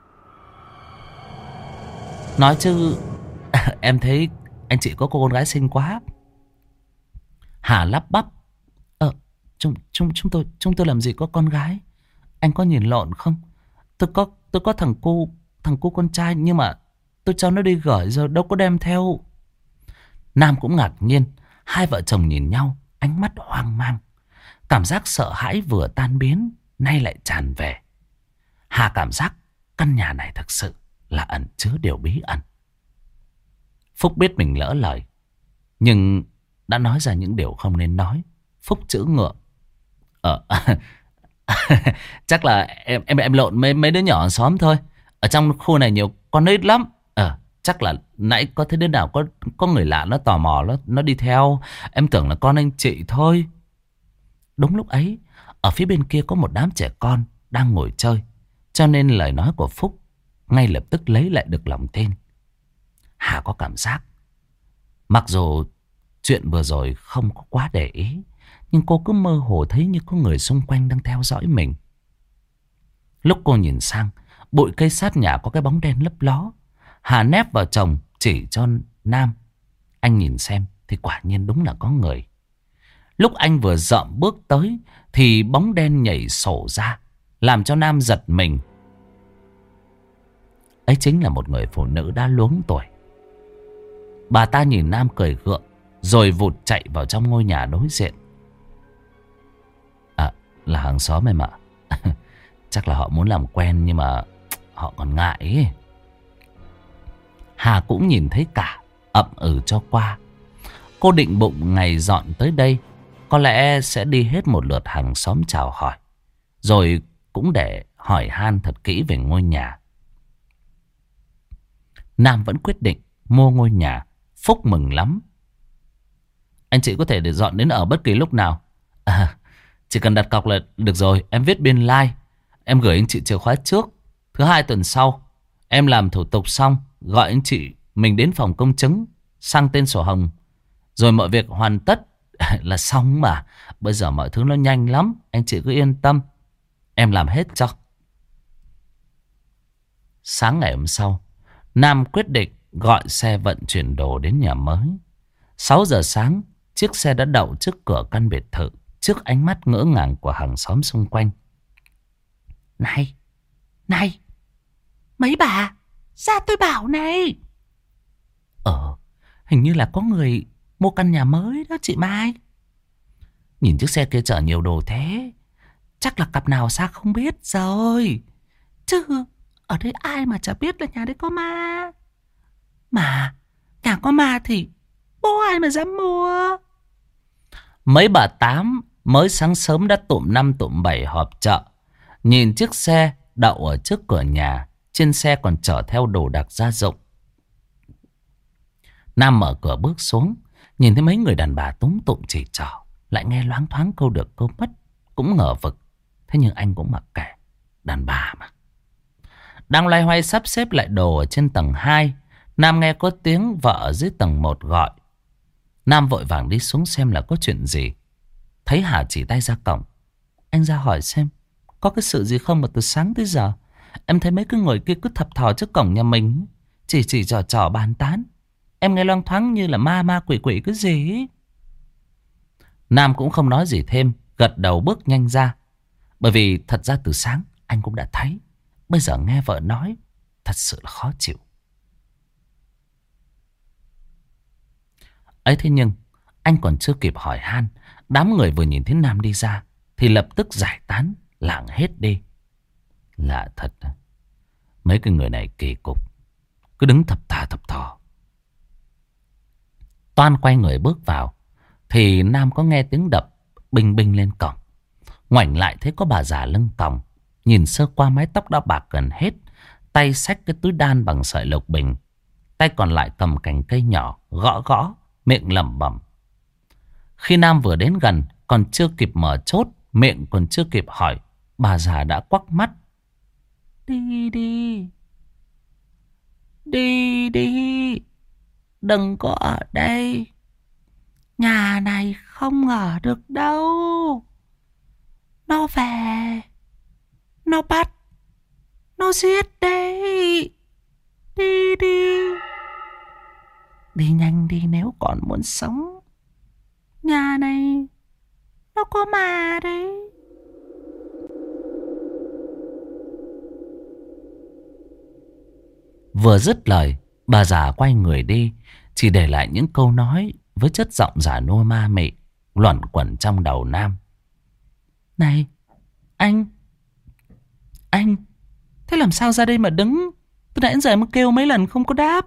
Nói chứ em thấy anh chị có cô con gái xinh quá. Hà lắp bắp. Chúng tôi làm gì có con gái? Anh có nhìn lộn không? Tôi có thằng cu con trai, nhưng mà tôi cho nó đi gửi rồi, đâu có đem theo. Nam cũng ngạc nhiên. Hai vợ chồng nhìn nhau, ánh mắt hoang mang. Cảm giác sợ hãi vừa tan biến, nay lại tràn về. Hà cảm giác căn nhà này thực sự là ẩn chứa điều bí ẩn. Phúc biết mình lỡ lời, nhưng đã nói ra những điều không nên nói. Phúc chữ ngượng. Chắc là em lộn mấy đứa nhỏ ở xóm thôi. Ở trong khu này nhiều con nít lắm. Chắc là nãy có thấy đứa nào có người lạ nó tò mò, nó đi theo. Em tưởng là con anh chị thôi. Đúng lúc ấy, ở phía bên kia có một đám trẻ con đang ngồi chơi, cho nên lời nói của Phúc ngay lập tức lấy lại được lòng tin. Hà có cảm giác, mặc dù chuyện vừa rồi không có quá để ý, nhưng cô cứ mơ hồ thấy như có người xung quanh đang theo dõi mình. Lúc cô nhìn sang, bụi cây sát nhà có cái bóng đen lấp ló. Hà nép vào chồng chỉ cho Nam. Anh nhìn xem thì quả nhiên đúng là có người. Lúc anh vừa dậm bước tới thì bóng đen nhảy sổ ra, làm cho Nam giật mình. Ấy chính là một người phụ nữ đã luống tuổi. Bà ta nhìn Nam cười gượng, rồi vụt chạy vào trong ngôi nhà đối diện. À, là hàng xóm em ạ. Chắc là họ muốn làm quen nhưng mà họ còn ngại ấy. Hà cũng nhìn thấy cả, ậm ừ cho qua. Cô định bụng ngày dọn tới đây có lẽ sẽ đi hết một lượt hàng xóm chào hỏi, rồi cũng để hỏi han thật kỹ về ngôi nhà. Nam vẫn quyết định mua ngôi nhà. Phúc mừng lắm. Anh chị có thể để dọn đến ở bất kỳ lúc nào. À, chỉ cần đặt cọc là được rồi. Em viết biên lai, em gửi anh chị chìa khóa trước. Thứ 2 tuần sau em làm thủ tục xong, gọi anh chị mình đến phòng công chứng, sang tên sổ hồng, rồi mọi việc hoàn tất là xong mà. Bây giờ mọi thứ nó nhanh lắm, anh chị cứ yên tâm, em làm hết cho. Sáng ngày hôm sau, Nam quyết định gọi xe vận chuyển đồ đến nhà mới. 6 giờ sáng, chiếc xe đã đậu trước cửa căn biệt thự, trước ánh mắt ngỡ ngàng của hàng xóm xung quanh. Này, này, mấy bà, ra tôi bảo này. Hình như là có người mua căn nhà mới đó chị Mai. Nhìn chiếc xe kia chở nhiều đồ thế, chắc là cặp nào xa không biết rồi. Chứ ở đây ai mà chả biết là nhà đấy có ma. Mà nhà có ma thì bố ai mà dám mua. Mấy bà tám mới sáng sớm đã tụm 5 tụm 7 họp chợ. Nhìn chiếc xe đậu ở trước cửa nhà, trên xe còn chở theo đồ đạc gia dụng. Nam mở cửa bước xuống, nhìn thấy mấy người đàn bà túm tụm chỉ trỏ, lại nghe loáng thoáng câu được câu mất, cũng ngờ vực. Thế nhưng anh cũng mặc kệ, đàn bà mà. Đang loay hoay sắp xếp lại đồ ở trên tầng 2, Nam nghe có tiếng vợ ở dưới tầng 1 gọi. Nam vội vàng đi xuống xem là có chuyện gì. Thấy Hà chỉ tay ra cổng, anh ra hỏi xem có cái sự gì không mà từ sáng tới giờ em thấy mấy cái người kia cứ thập thò trước cổng nhà mình, chỉ trò bàn tán. Em nghe loang thoáng như là ma quỷ quỷ cái gì ấy. Nam cũng không nói gì thêm, gật đầu bước nhanh ra. Bởi vì thật ra từ sáng anh cũng đã thấy, bây giờ nghe vợ nói thật sự là khó chịu. Ấy thế nhưng anh còn chưa kịp hỏi han, đám người vừa nhìn thấy Nam đi ra thì lập tức giải tán, lảng hết đi. Lạ thật, mấy cái người này kỳ cục, cứ đứng thập thò. Toan quay người bước vào thì Nam có nghe tiếng đập binh binh lên cổng. Ngoảnh lại thấy có bà già lưng còng, nhìn sơ qua mái tóc đã bạc gần hết, tay xách cái túi đan bằng sợi lục bình, tay còn lại cầm cành cây nhỏ gõ gõ, miệng lẩm bẩm. Khi Nam vừa đến gần, còn chưa kịp mở chốt, miệng còn chưa kịp hỏi, bà già đã quắc mắt. Đi đi, đi đi, đừng có ở đây, nhà này không ở được đâu. Nó về, nó bắt, nó giết đấy. Đi đi, đi nhanh đi nếu còn muốn sống. Nhà này nó có ma đấy. Vừa dứt lời, bà già quay người đi, chỉ để lại những câu nói với chất giọng già nua ma mị luẩn quẩn trong đầu Nam. Này, anh, thế làm sao ra đây mà đứng? Từ nãy đến giờ mới kêu mấy lần không có đáp.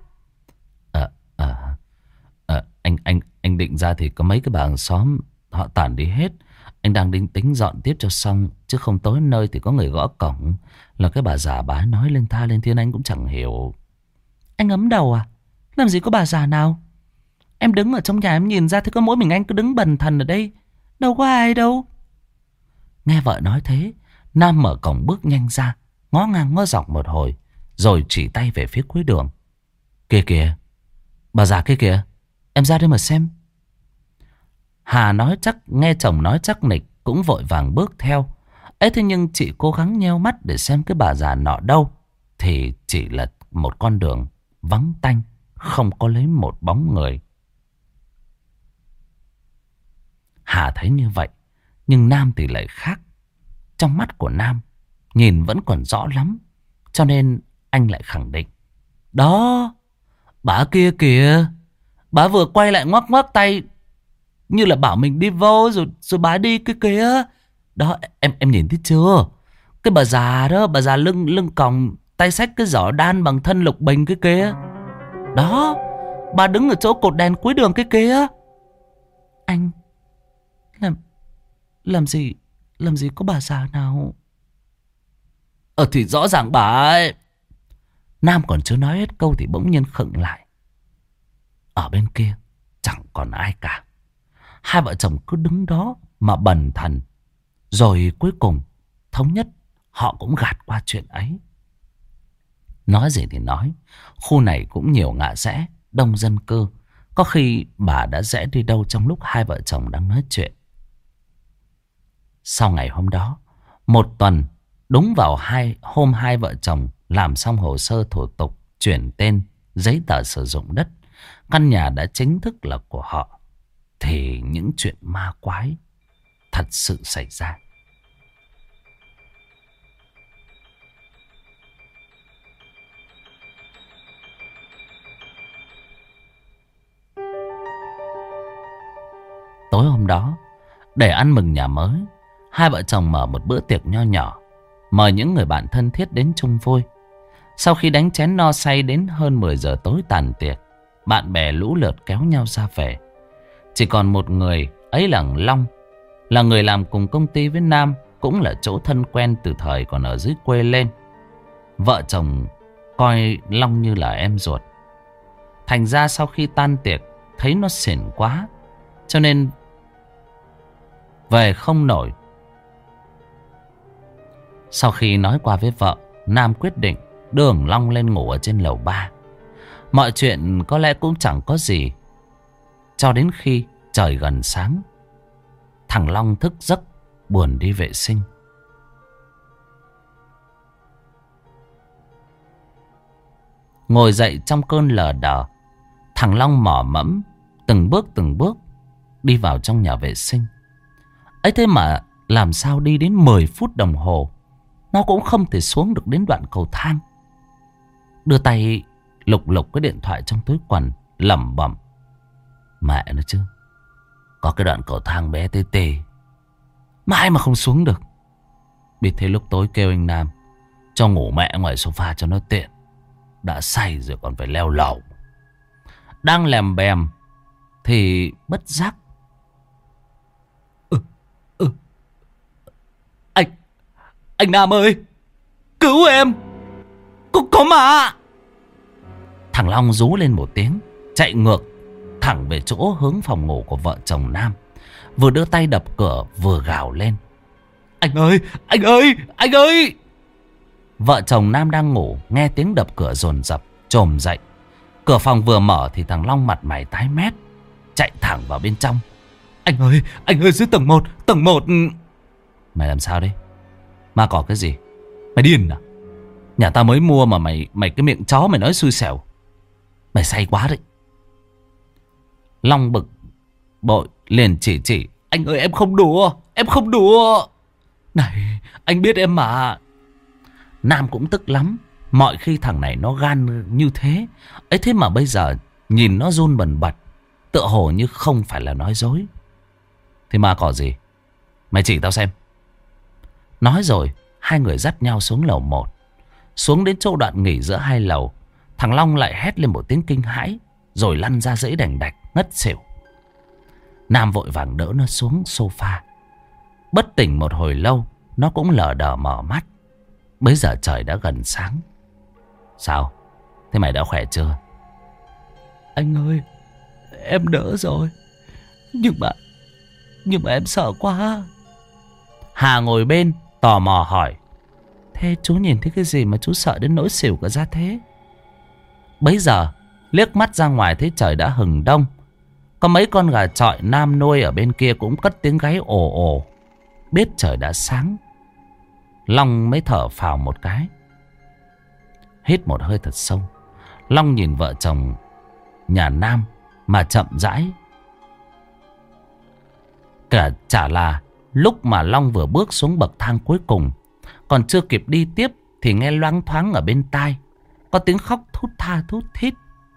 Anh định ra thì có mấy cái bà hàng xóm họ tản đi hết. Anh đang tính dọn tiếp cho xong, chứ không tối nơi thì có người gõ cổng. Là cái bà già bà nói lên tha lên thiên anh cũng chẳng hiểu. Anh ấm đầu à? Làm gì có bà già nào? Em đứng ở trong nhà em nhìn ra thấy có mỗi mình anh cứ đứng bần thần ở đây, đâu có ai đâu. Nghe vợ nói thế, Nam mở cổng bước nhanh ra, ngó ngang ngó dọc một hồi, rồi chỉ tay về phía cuối đường. Kìa kìa, bà già kia kìa, em ra đây mà xem. Hà nói chắc, nghe chồng nói chắc nịch, cũng vội vàng bước theo. Ấy thế nhưng chị cố gắng nheo mắt để xem cái bà già nọ đâu, thì chỉ là một con đường vắng tanh, không có lấy một bóng người. Hà thấy như vậy, nhưng Nam thì lại khác. Trong mắt của Nam nhìn vẫn còn rõ lắm, cho nên anh lại khẳng định. Đó, bà kia kìa, bà vừa quay lại ngoắc ngoắc tay như là bảo mình đi vô, rồi bà đi cái kìa. Đó, em nhìn thấy chưa? Cái bà già đó, bà già lưng còng, tay xách cái giỏ đan bằng thân lục bình cái kia. Đó, bà đứng ở chỗ cột đèn cuối đường cái kia. Anh làm gì có bà già nào? Thì rõ ràng bà ấy. Nam còn chưa nói hết câu thì bỗng nhiên khựng lại. Ở bên kia chẳng còn ai cả. Hai vợ chồng cứ đứng đó mà bần thần. Rồi cuối cùng thống nhất họ cũng gạt qua chuyện ấy. Nói gì thì nói, khu này cũng nhiều ngã rẽ, đông dân cư. Có khi bà đã rẽ đi đâu trong lúc hai vợ chồng đang nói chuyện. Sau ngày hôm đó, một tuần, đúng vào hôm hai vợ chồng làm xong hồ sơ thủ tục chuyển tên, giấy tờ sử dụng đất, căn nhà đã chính thức là của họ, thì những chuyện ma quái thật sự xảy ra. Tối hôm đó, để ăn mừng nhà mới, hai vợ chồng mở một bữa tiệc nho nhỏ, mời những người bạn thân thiết đến chung vui. Sau khi đánh chén no say đến hơn 10 giờ tối tàn tiệc, bạn bè lũ lượt kéo nhau ra về. Chỉ còn một người, ấy là Long, là người làm cùng công ty với Nam, cũng là chỗ thân quen từ thời còn ở dưới quê lên. Vợ chồng coi Long như là em ruột. Thành ra sau khi tan tiệc, thấy nó xỉn quá, cho nên về không nổi. Sau khi nói qua với vợ, Nam quyết định đưa Long lên ngủ ở trên lầu 3. Mọi chuyện có lẽ cũng chẳng có gì, cho đến khi trời gần sáng, thằng Long thức giấc buồn đi vệ sinh. Ngồi dậy trong cơn lờ đờ, thằng Long mò mẫm từng bước đi vào trong nhà vệ sinh. Ấy thế mà làm sao đi đến 10 phút đồng hồ, nó cũng không thể xuống được đến đoạn cầu thang. Đưa tay lục lục cái điện thoại trong túi quần, lẩm bẩm. Mẹ nó chứ, có cái đoạn cầu thang bé tê tê, mãi mà không xuống được. Biết thế lúc tối kêu anh Nam cho ngủ mẹ ngoài sofa cho nó tiện. Đã say rồi còn phải leo lầu. Đang lèm bèm thì bất giác. Anh Nam ơi, cứu em, có mà. Thằng Long rú lên một tiếng, chạy ngược thẳng về chỗ hướng phòng ngủ của vợ chồng Nam, vừa đưa tay đập cửa vừa gào lên. Anh ơi, anh ơi, anh ơi. Vợ chồng Nam đang ngủ, nghe tiếng đập cửa dồn dập, chồm dậy. Cửa phòng vừa mở thì thằng Long mặt mày tái mét, chạy thẳng vào bên trong. Anh ơi, dưới tầng 1, tầng 1. Mày làm sao đấy? Ma cỏ cái gì? Mày điên à? Nhà ta mới mua mà mày cái miệng chó mày nói xui xẻo. Mày say quá đấy. Long bực bội liền chỉ. Anh ơi, em không đùa, em không đùa. Này, anh biết em mà. Nam cũng tức lắm. Mọi khi thằng này nó gan như thế, ấy thế mà bây giờ nhìn nó run bần bật, tựa hồ như không phải là nói dối. Thì ma cỏ gì? Mày chỉ tao xem. Nói rồi, hai người dắt nhau xuống lầu 1. Xuống đến chỗ đoạn nghỉ giữa hai lầu, thằng Long lại hét lên một tiếng kinh hãi, rồi lăn ra dãy đành đạch, ngất xỉu. Nam vội vàng đỡ nó xuống sofa. Bất tỉnh một hồi lâu, nó cũng lờ đờ mở mắt. Bây giờ trời đã gần sáng. Sao? Thế mày đã khỏe chưa? Anh ơi, em đỡ rồi. Nhưng mà em sợ quá. Hà ngồi bên, tò mò hỏi: thế chú nhìn thấy cái gì mà chú sợ đến nỗi xỉu cả ra thế? Bấy giờ liếc mắt ra ngoài thấy trời đã hừng đông. Có mấy con gà chọi nam nuôi ở bên kia cũng cất tiếng gáy ồ ồ. Biết trời đã sáng, Long mới thở phào một cái. Hít một hơi thật sâu, Long nhìn vợ chồng nhà Nam mà chậm rãi. Chả là lúc mà Long vừa bước xuống bậc thang cuối cùng, còn chưa kịp đi tiếp thì nghe loáng thoáng ở bên tai có tiếng khóc thút tha thút thít.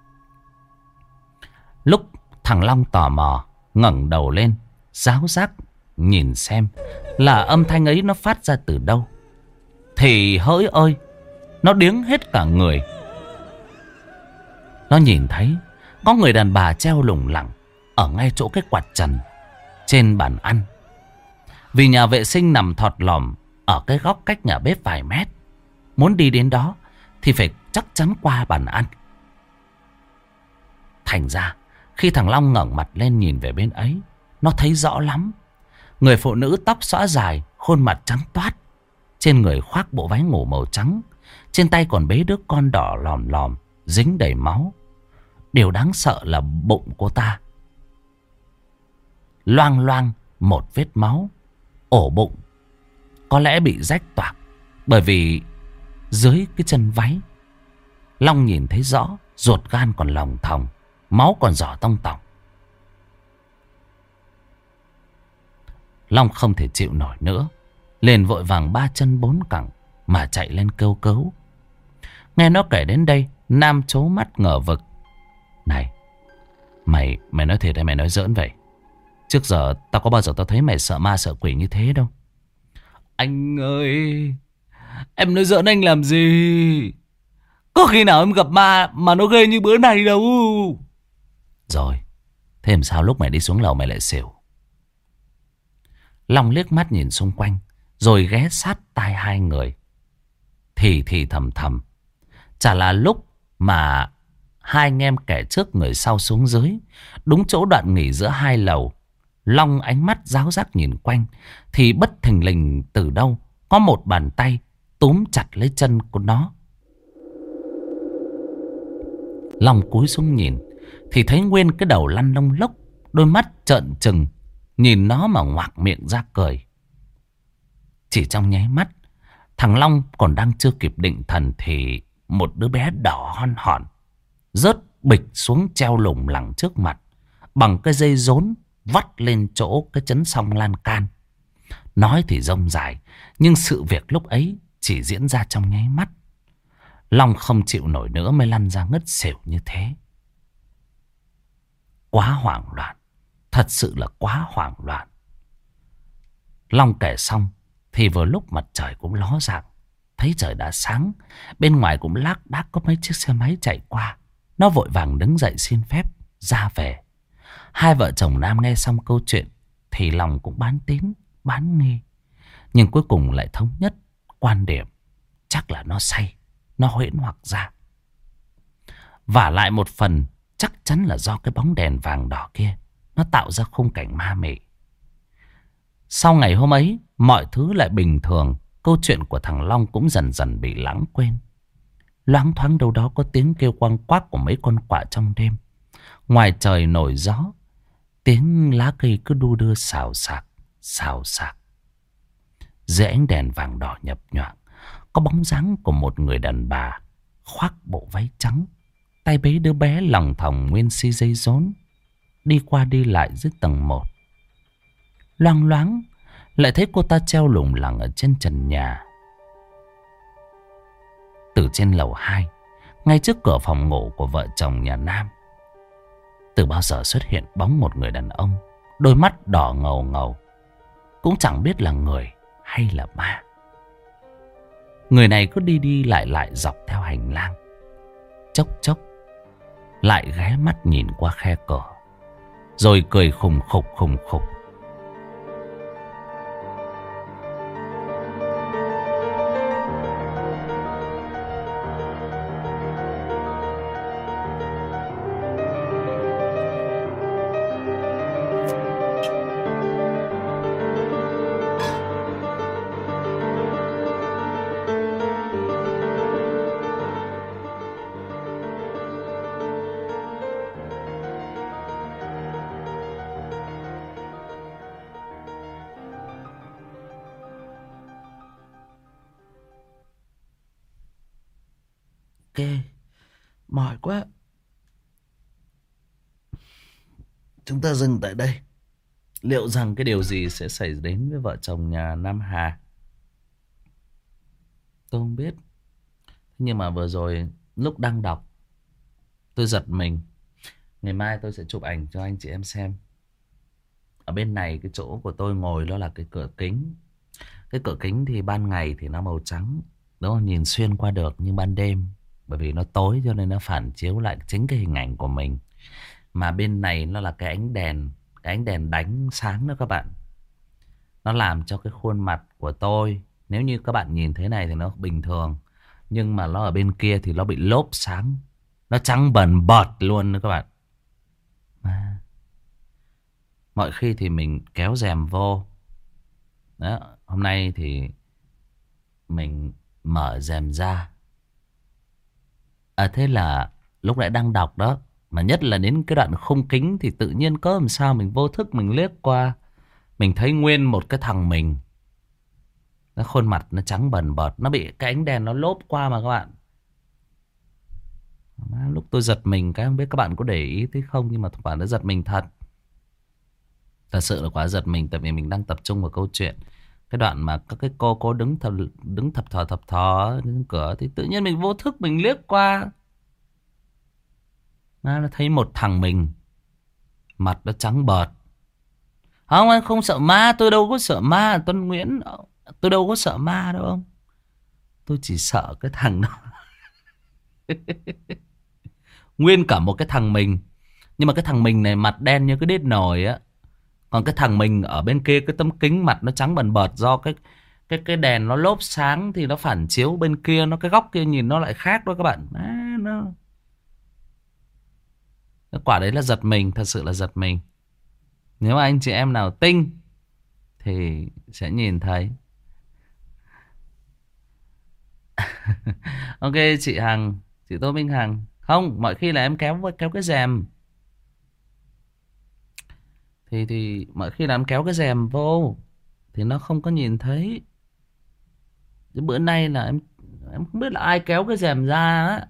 Lúc thằng Long tò mò ngẩng đầu lên, ráo rác nhìn xem là âm thanh ấy nó phát ra từ đâu, thì hỡi ơi, nó điếng hết cả người. Nó nhìn thấy có người đàn bà treo lủng lẳng ở ngay chỗ cái quạt trần trên bàn ăn. Vì nhà vệ sinh nằm thọt lòm ở cái góc cách nhà bếp vài mét, muốn đi đến đó thì phải chắc chắn qua bàn ăn. Thành ra khi thằng Long ngẩng mặt lên nhìn về bên ấy, nó thấy rõ lắm. Người phụ nữ tóc xõa dài, khuôn mặt trắng toát, trên người khoác bộ váy ngủ màu trắng, trên tay còn bế đứa con đỏ lòm lòm, dính đầy máu. Điều đáng sợ là bụng cô ta loang loang một vết máu. Ổ bụng có lẽ bị rách toạc, bởi vì dưới cái chân váy Long nhìn thấy rõ ruột gan còn lòng thòng, máu còn giỏ tông tỏng. Long không thể chịu nổi nữa, liền vội vàng ba chân bốn cẳng mà chạy lên kêu cứu. Nghe nó kể đến đây, Nam trố mắt ngờ vực. Này, mày nói thiệt hay mày nói giỡn vậy? Trước giờ tao có bao giờ tao thấy mày sợ ma sợ quỷ như thế đâu. Anh ơi, em nói giỡn anh làm gì? Có khi nào em gặp ma mà nó ghê như bữa này đâu. Rồi, thế làm sao lúc mày đi xuống lầu mày lại xỉu? Long liếc mắt nhìn xung quanh, rồi ghé sát tai hai người, thì thầm thầm. Chả là lúc mà hai anh em kẻ trước người sau xuống dưới, đúng chỗ đoạn nghỉ giữa hai lầu. Long ánh mắt ráo rác nhìn quanh, thì bất thình lình từ đâu có một bàn tay túm chặt lấy chân của nó. Long cúi xuống nhìn, thì thấy nguyên cái đầu lăn lông lốc, đôi mắt trợn trừng nhìn nó mà ngoạc miệng ra cười. Chỉ trong nháy mắt, thằng Long còn đang chưa kịp định thần thì một đứa bé đỏ hon hòn rớt bịch xuống treo lủng lẳng trước mặt, bằng cái dây rốn vắt lên chỗ cái chấn song lan can. Nói thì rông dài, nhưng sự việc lúc ấy chỉ diễn ra trong nháy mắt. Long không chịu nổi nữa mới lăn ra ngất xỉu như thế. Quá hoảng loạn, thật sự là quá hoảng loạn. Long kể xong thì vừa lúc mặt trời cũng ló dạng, thấy trời đã sáng, bên ngoài cũng lác đác có mấy chiếc xe máy chạy qua. Nó vội vàng đứng dậy xin phép ra về. Hai vợ chồng Nam nghe xong câu chuyện thì lòng cũng bán tín bán nghi, nhưng cuối cùng lại thống nhất quan điểm chắc là nó say, nó huyễn hoặc ra. Vả lại một phần chắc chắn là do cái bóng đèn vàng đỏ kia nó tạo ra khung cảnh ma mị. Sau ngày hôm ấy, mọi thứ lại bình thường. Câu chuyện của thằng Long cũng dần dần bị lãng quên. Loáng thoáng đâu đó có tiếng kêu quang quác của mấy con quạ trong đêm. Ngoài trời nổi gió, tiếng lá cây cứ đu đưa xào xạc, xào xạc. Dưới ánh đèn vàng đỏ nhập nhoạng, có bóng dáng của một người đàn bà khoác bộ váy trắng, tay bế đứa bé lòng thòng nguyên si dây rốn, đi qua đi lại dưới tầng 1. Loang loáng lại thấy cô ta treo lủng lẳng ở trên trần nhà. Từ trên lầu 2, ngay trước cửa phòng ngủ của vợ chồng nhà Nam, từ bao giờ xuất hiện bóng một người đàn ông, đôi mắt đỏ ngầu ngầu, cũng chẳng biết là người hay là ma. Người này cứ đi đi lại lại dọc theo hành lang, chốc chốc lại ghé mắt nhìn qua khe cửa, rồi cười khùng khục khùng khục. Ok, mỏi quá. Chúng ta dừng tại đây. Liệu rằng cái điều gì sẽ xảy đến với vợ chồng nhà Nam Hà? Tôi không biết. Nhưng mà vừa rồi lúc đang đọc tôi giật mình. Ngày mai tôi sẽ chụp ảnh cho anh chị em xem. Ở bên này cái chỗ của tôi ngồi đó là cái cửa kính. Cái cửa kính thì ban ngày thì nó màu trắng, đúng không? Nhìn xuyên qua được, nhưng ban đêm bởi vì nó tối cho nên nó phản chiếu lại chính cái hình ảnh của mình. Mà bên này nó là cái ánh đèn, cái ánh đèn đánh sáng đó các bạn. Nó làm cho cái khuôn mặt của tôi, nếu như các bạn nhìn thế này thì nó bình thường, nhưng mà nó ở bên kia thì nó bị lốp sáng. Nó trắng bần bọt luôn đó các bạn. Mà mọi khi thì mình kéo rèm vô. Đó, hôm nay thì mình mở rèm ra. Thế là lúc nãy đang đọc đó, mà nhất là đến cái đoạn khung kính thì tự nhiên có làm sao mình vô thức mình liếc qua, mình thấy nguyên một cái thằng mình. Nó khuôn mặt nó trắng bần bọt, nó bị cái ánh đèn nó lốp qua mà các bạn. Lúc tôi giật mình cái không biết các bạn có để ý thấy không, nhưng mà thực quả nó giật mình thật. Thật sự là quá giật mình, tại vì mình đang tập trung vào câu chuyện. Cái đoạn mà các cái cô đứng thập thò đứng cửa thì tự nhiên mình vô thức mình liếc qua. Nó thấy một thằng mình, mặt nó trắng bợt. Không, anh không sợ ma, tôi đâu có sợ ma Tuấn Nguyễn. Tôi đâu có sợ ma đâu ông. Tôi chỉ sợ cái thằng đó. Nguyên cả một cái thằng mình. Nhưng mà cái thằng mình này mặt đen như cái đít nồi á. Còn cái thằng mình ở bên kia, cái tấm kính mặt nó trắng bần bợt, do cái đèn nó lốp sáng thì nó phản chiếu bên kia, nó cái góc kia nhìn nó lại khác đó các bạn. Quả đấy là giật mình, thật sự là giật mình. Nếu mà anh chị em nào tinh thì sẽ nhìn thấy. Ok chị Hằng, chị Tô Minh Hằng. Không, mọi khi là em kéo cái rèm. Thì mọi khi là em kéo cái rèm vô thì nó không có nhìn thấy. Chứ bữa nay là em không biết là ai kéo cái rèm ra á.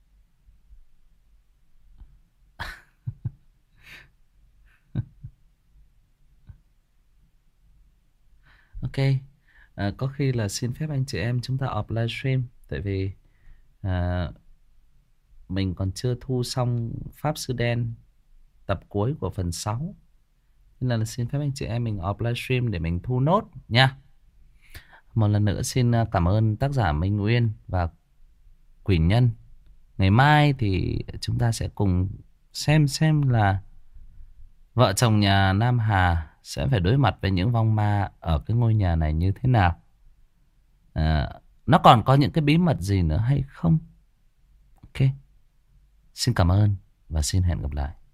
Ok, có khi là xin phép anh chị em chúng ta off livestream. Tại vì à, mình còn chưa thu xong Pháp Sư Đen tập cuối của phần 6. Nên là xin phép anh chị em mình off livestream để mình thu nốt nha. Một lần nữa xin cảm ơn tác giả Minh Uyên và Quỷ Nhân. Ngày mai thì chúng ta sẽ cùng xem là vợ chồng nhà Nam Hà sẽ phải đối mặt với những vong ma ở cái ngôi nhà này như thế nào. Nó còn có những cái bí mật gì nữa hay không? Ok. Xin cảm ơn và xin hẹn gặp lại.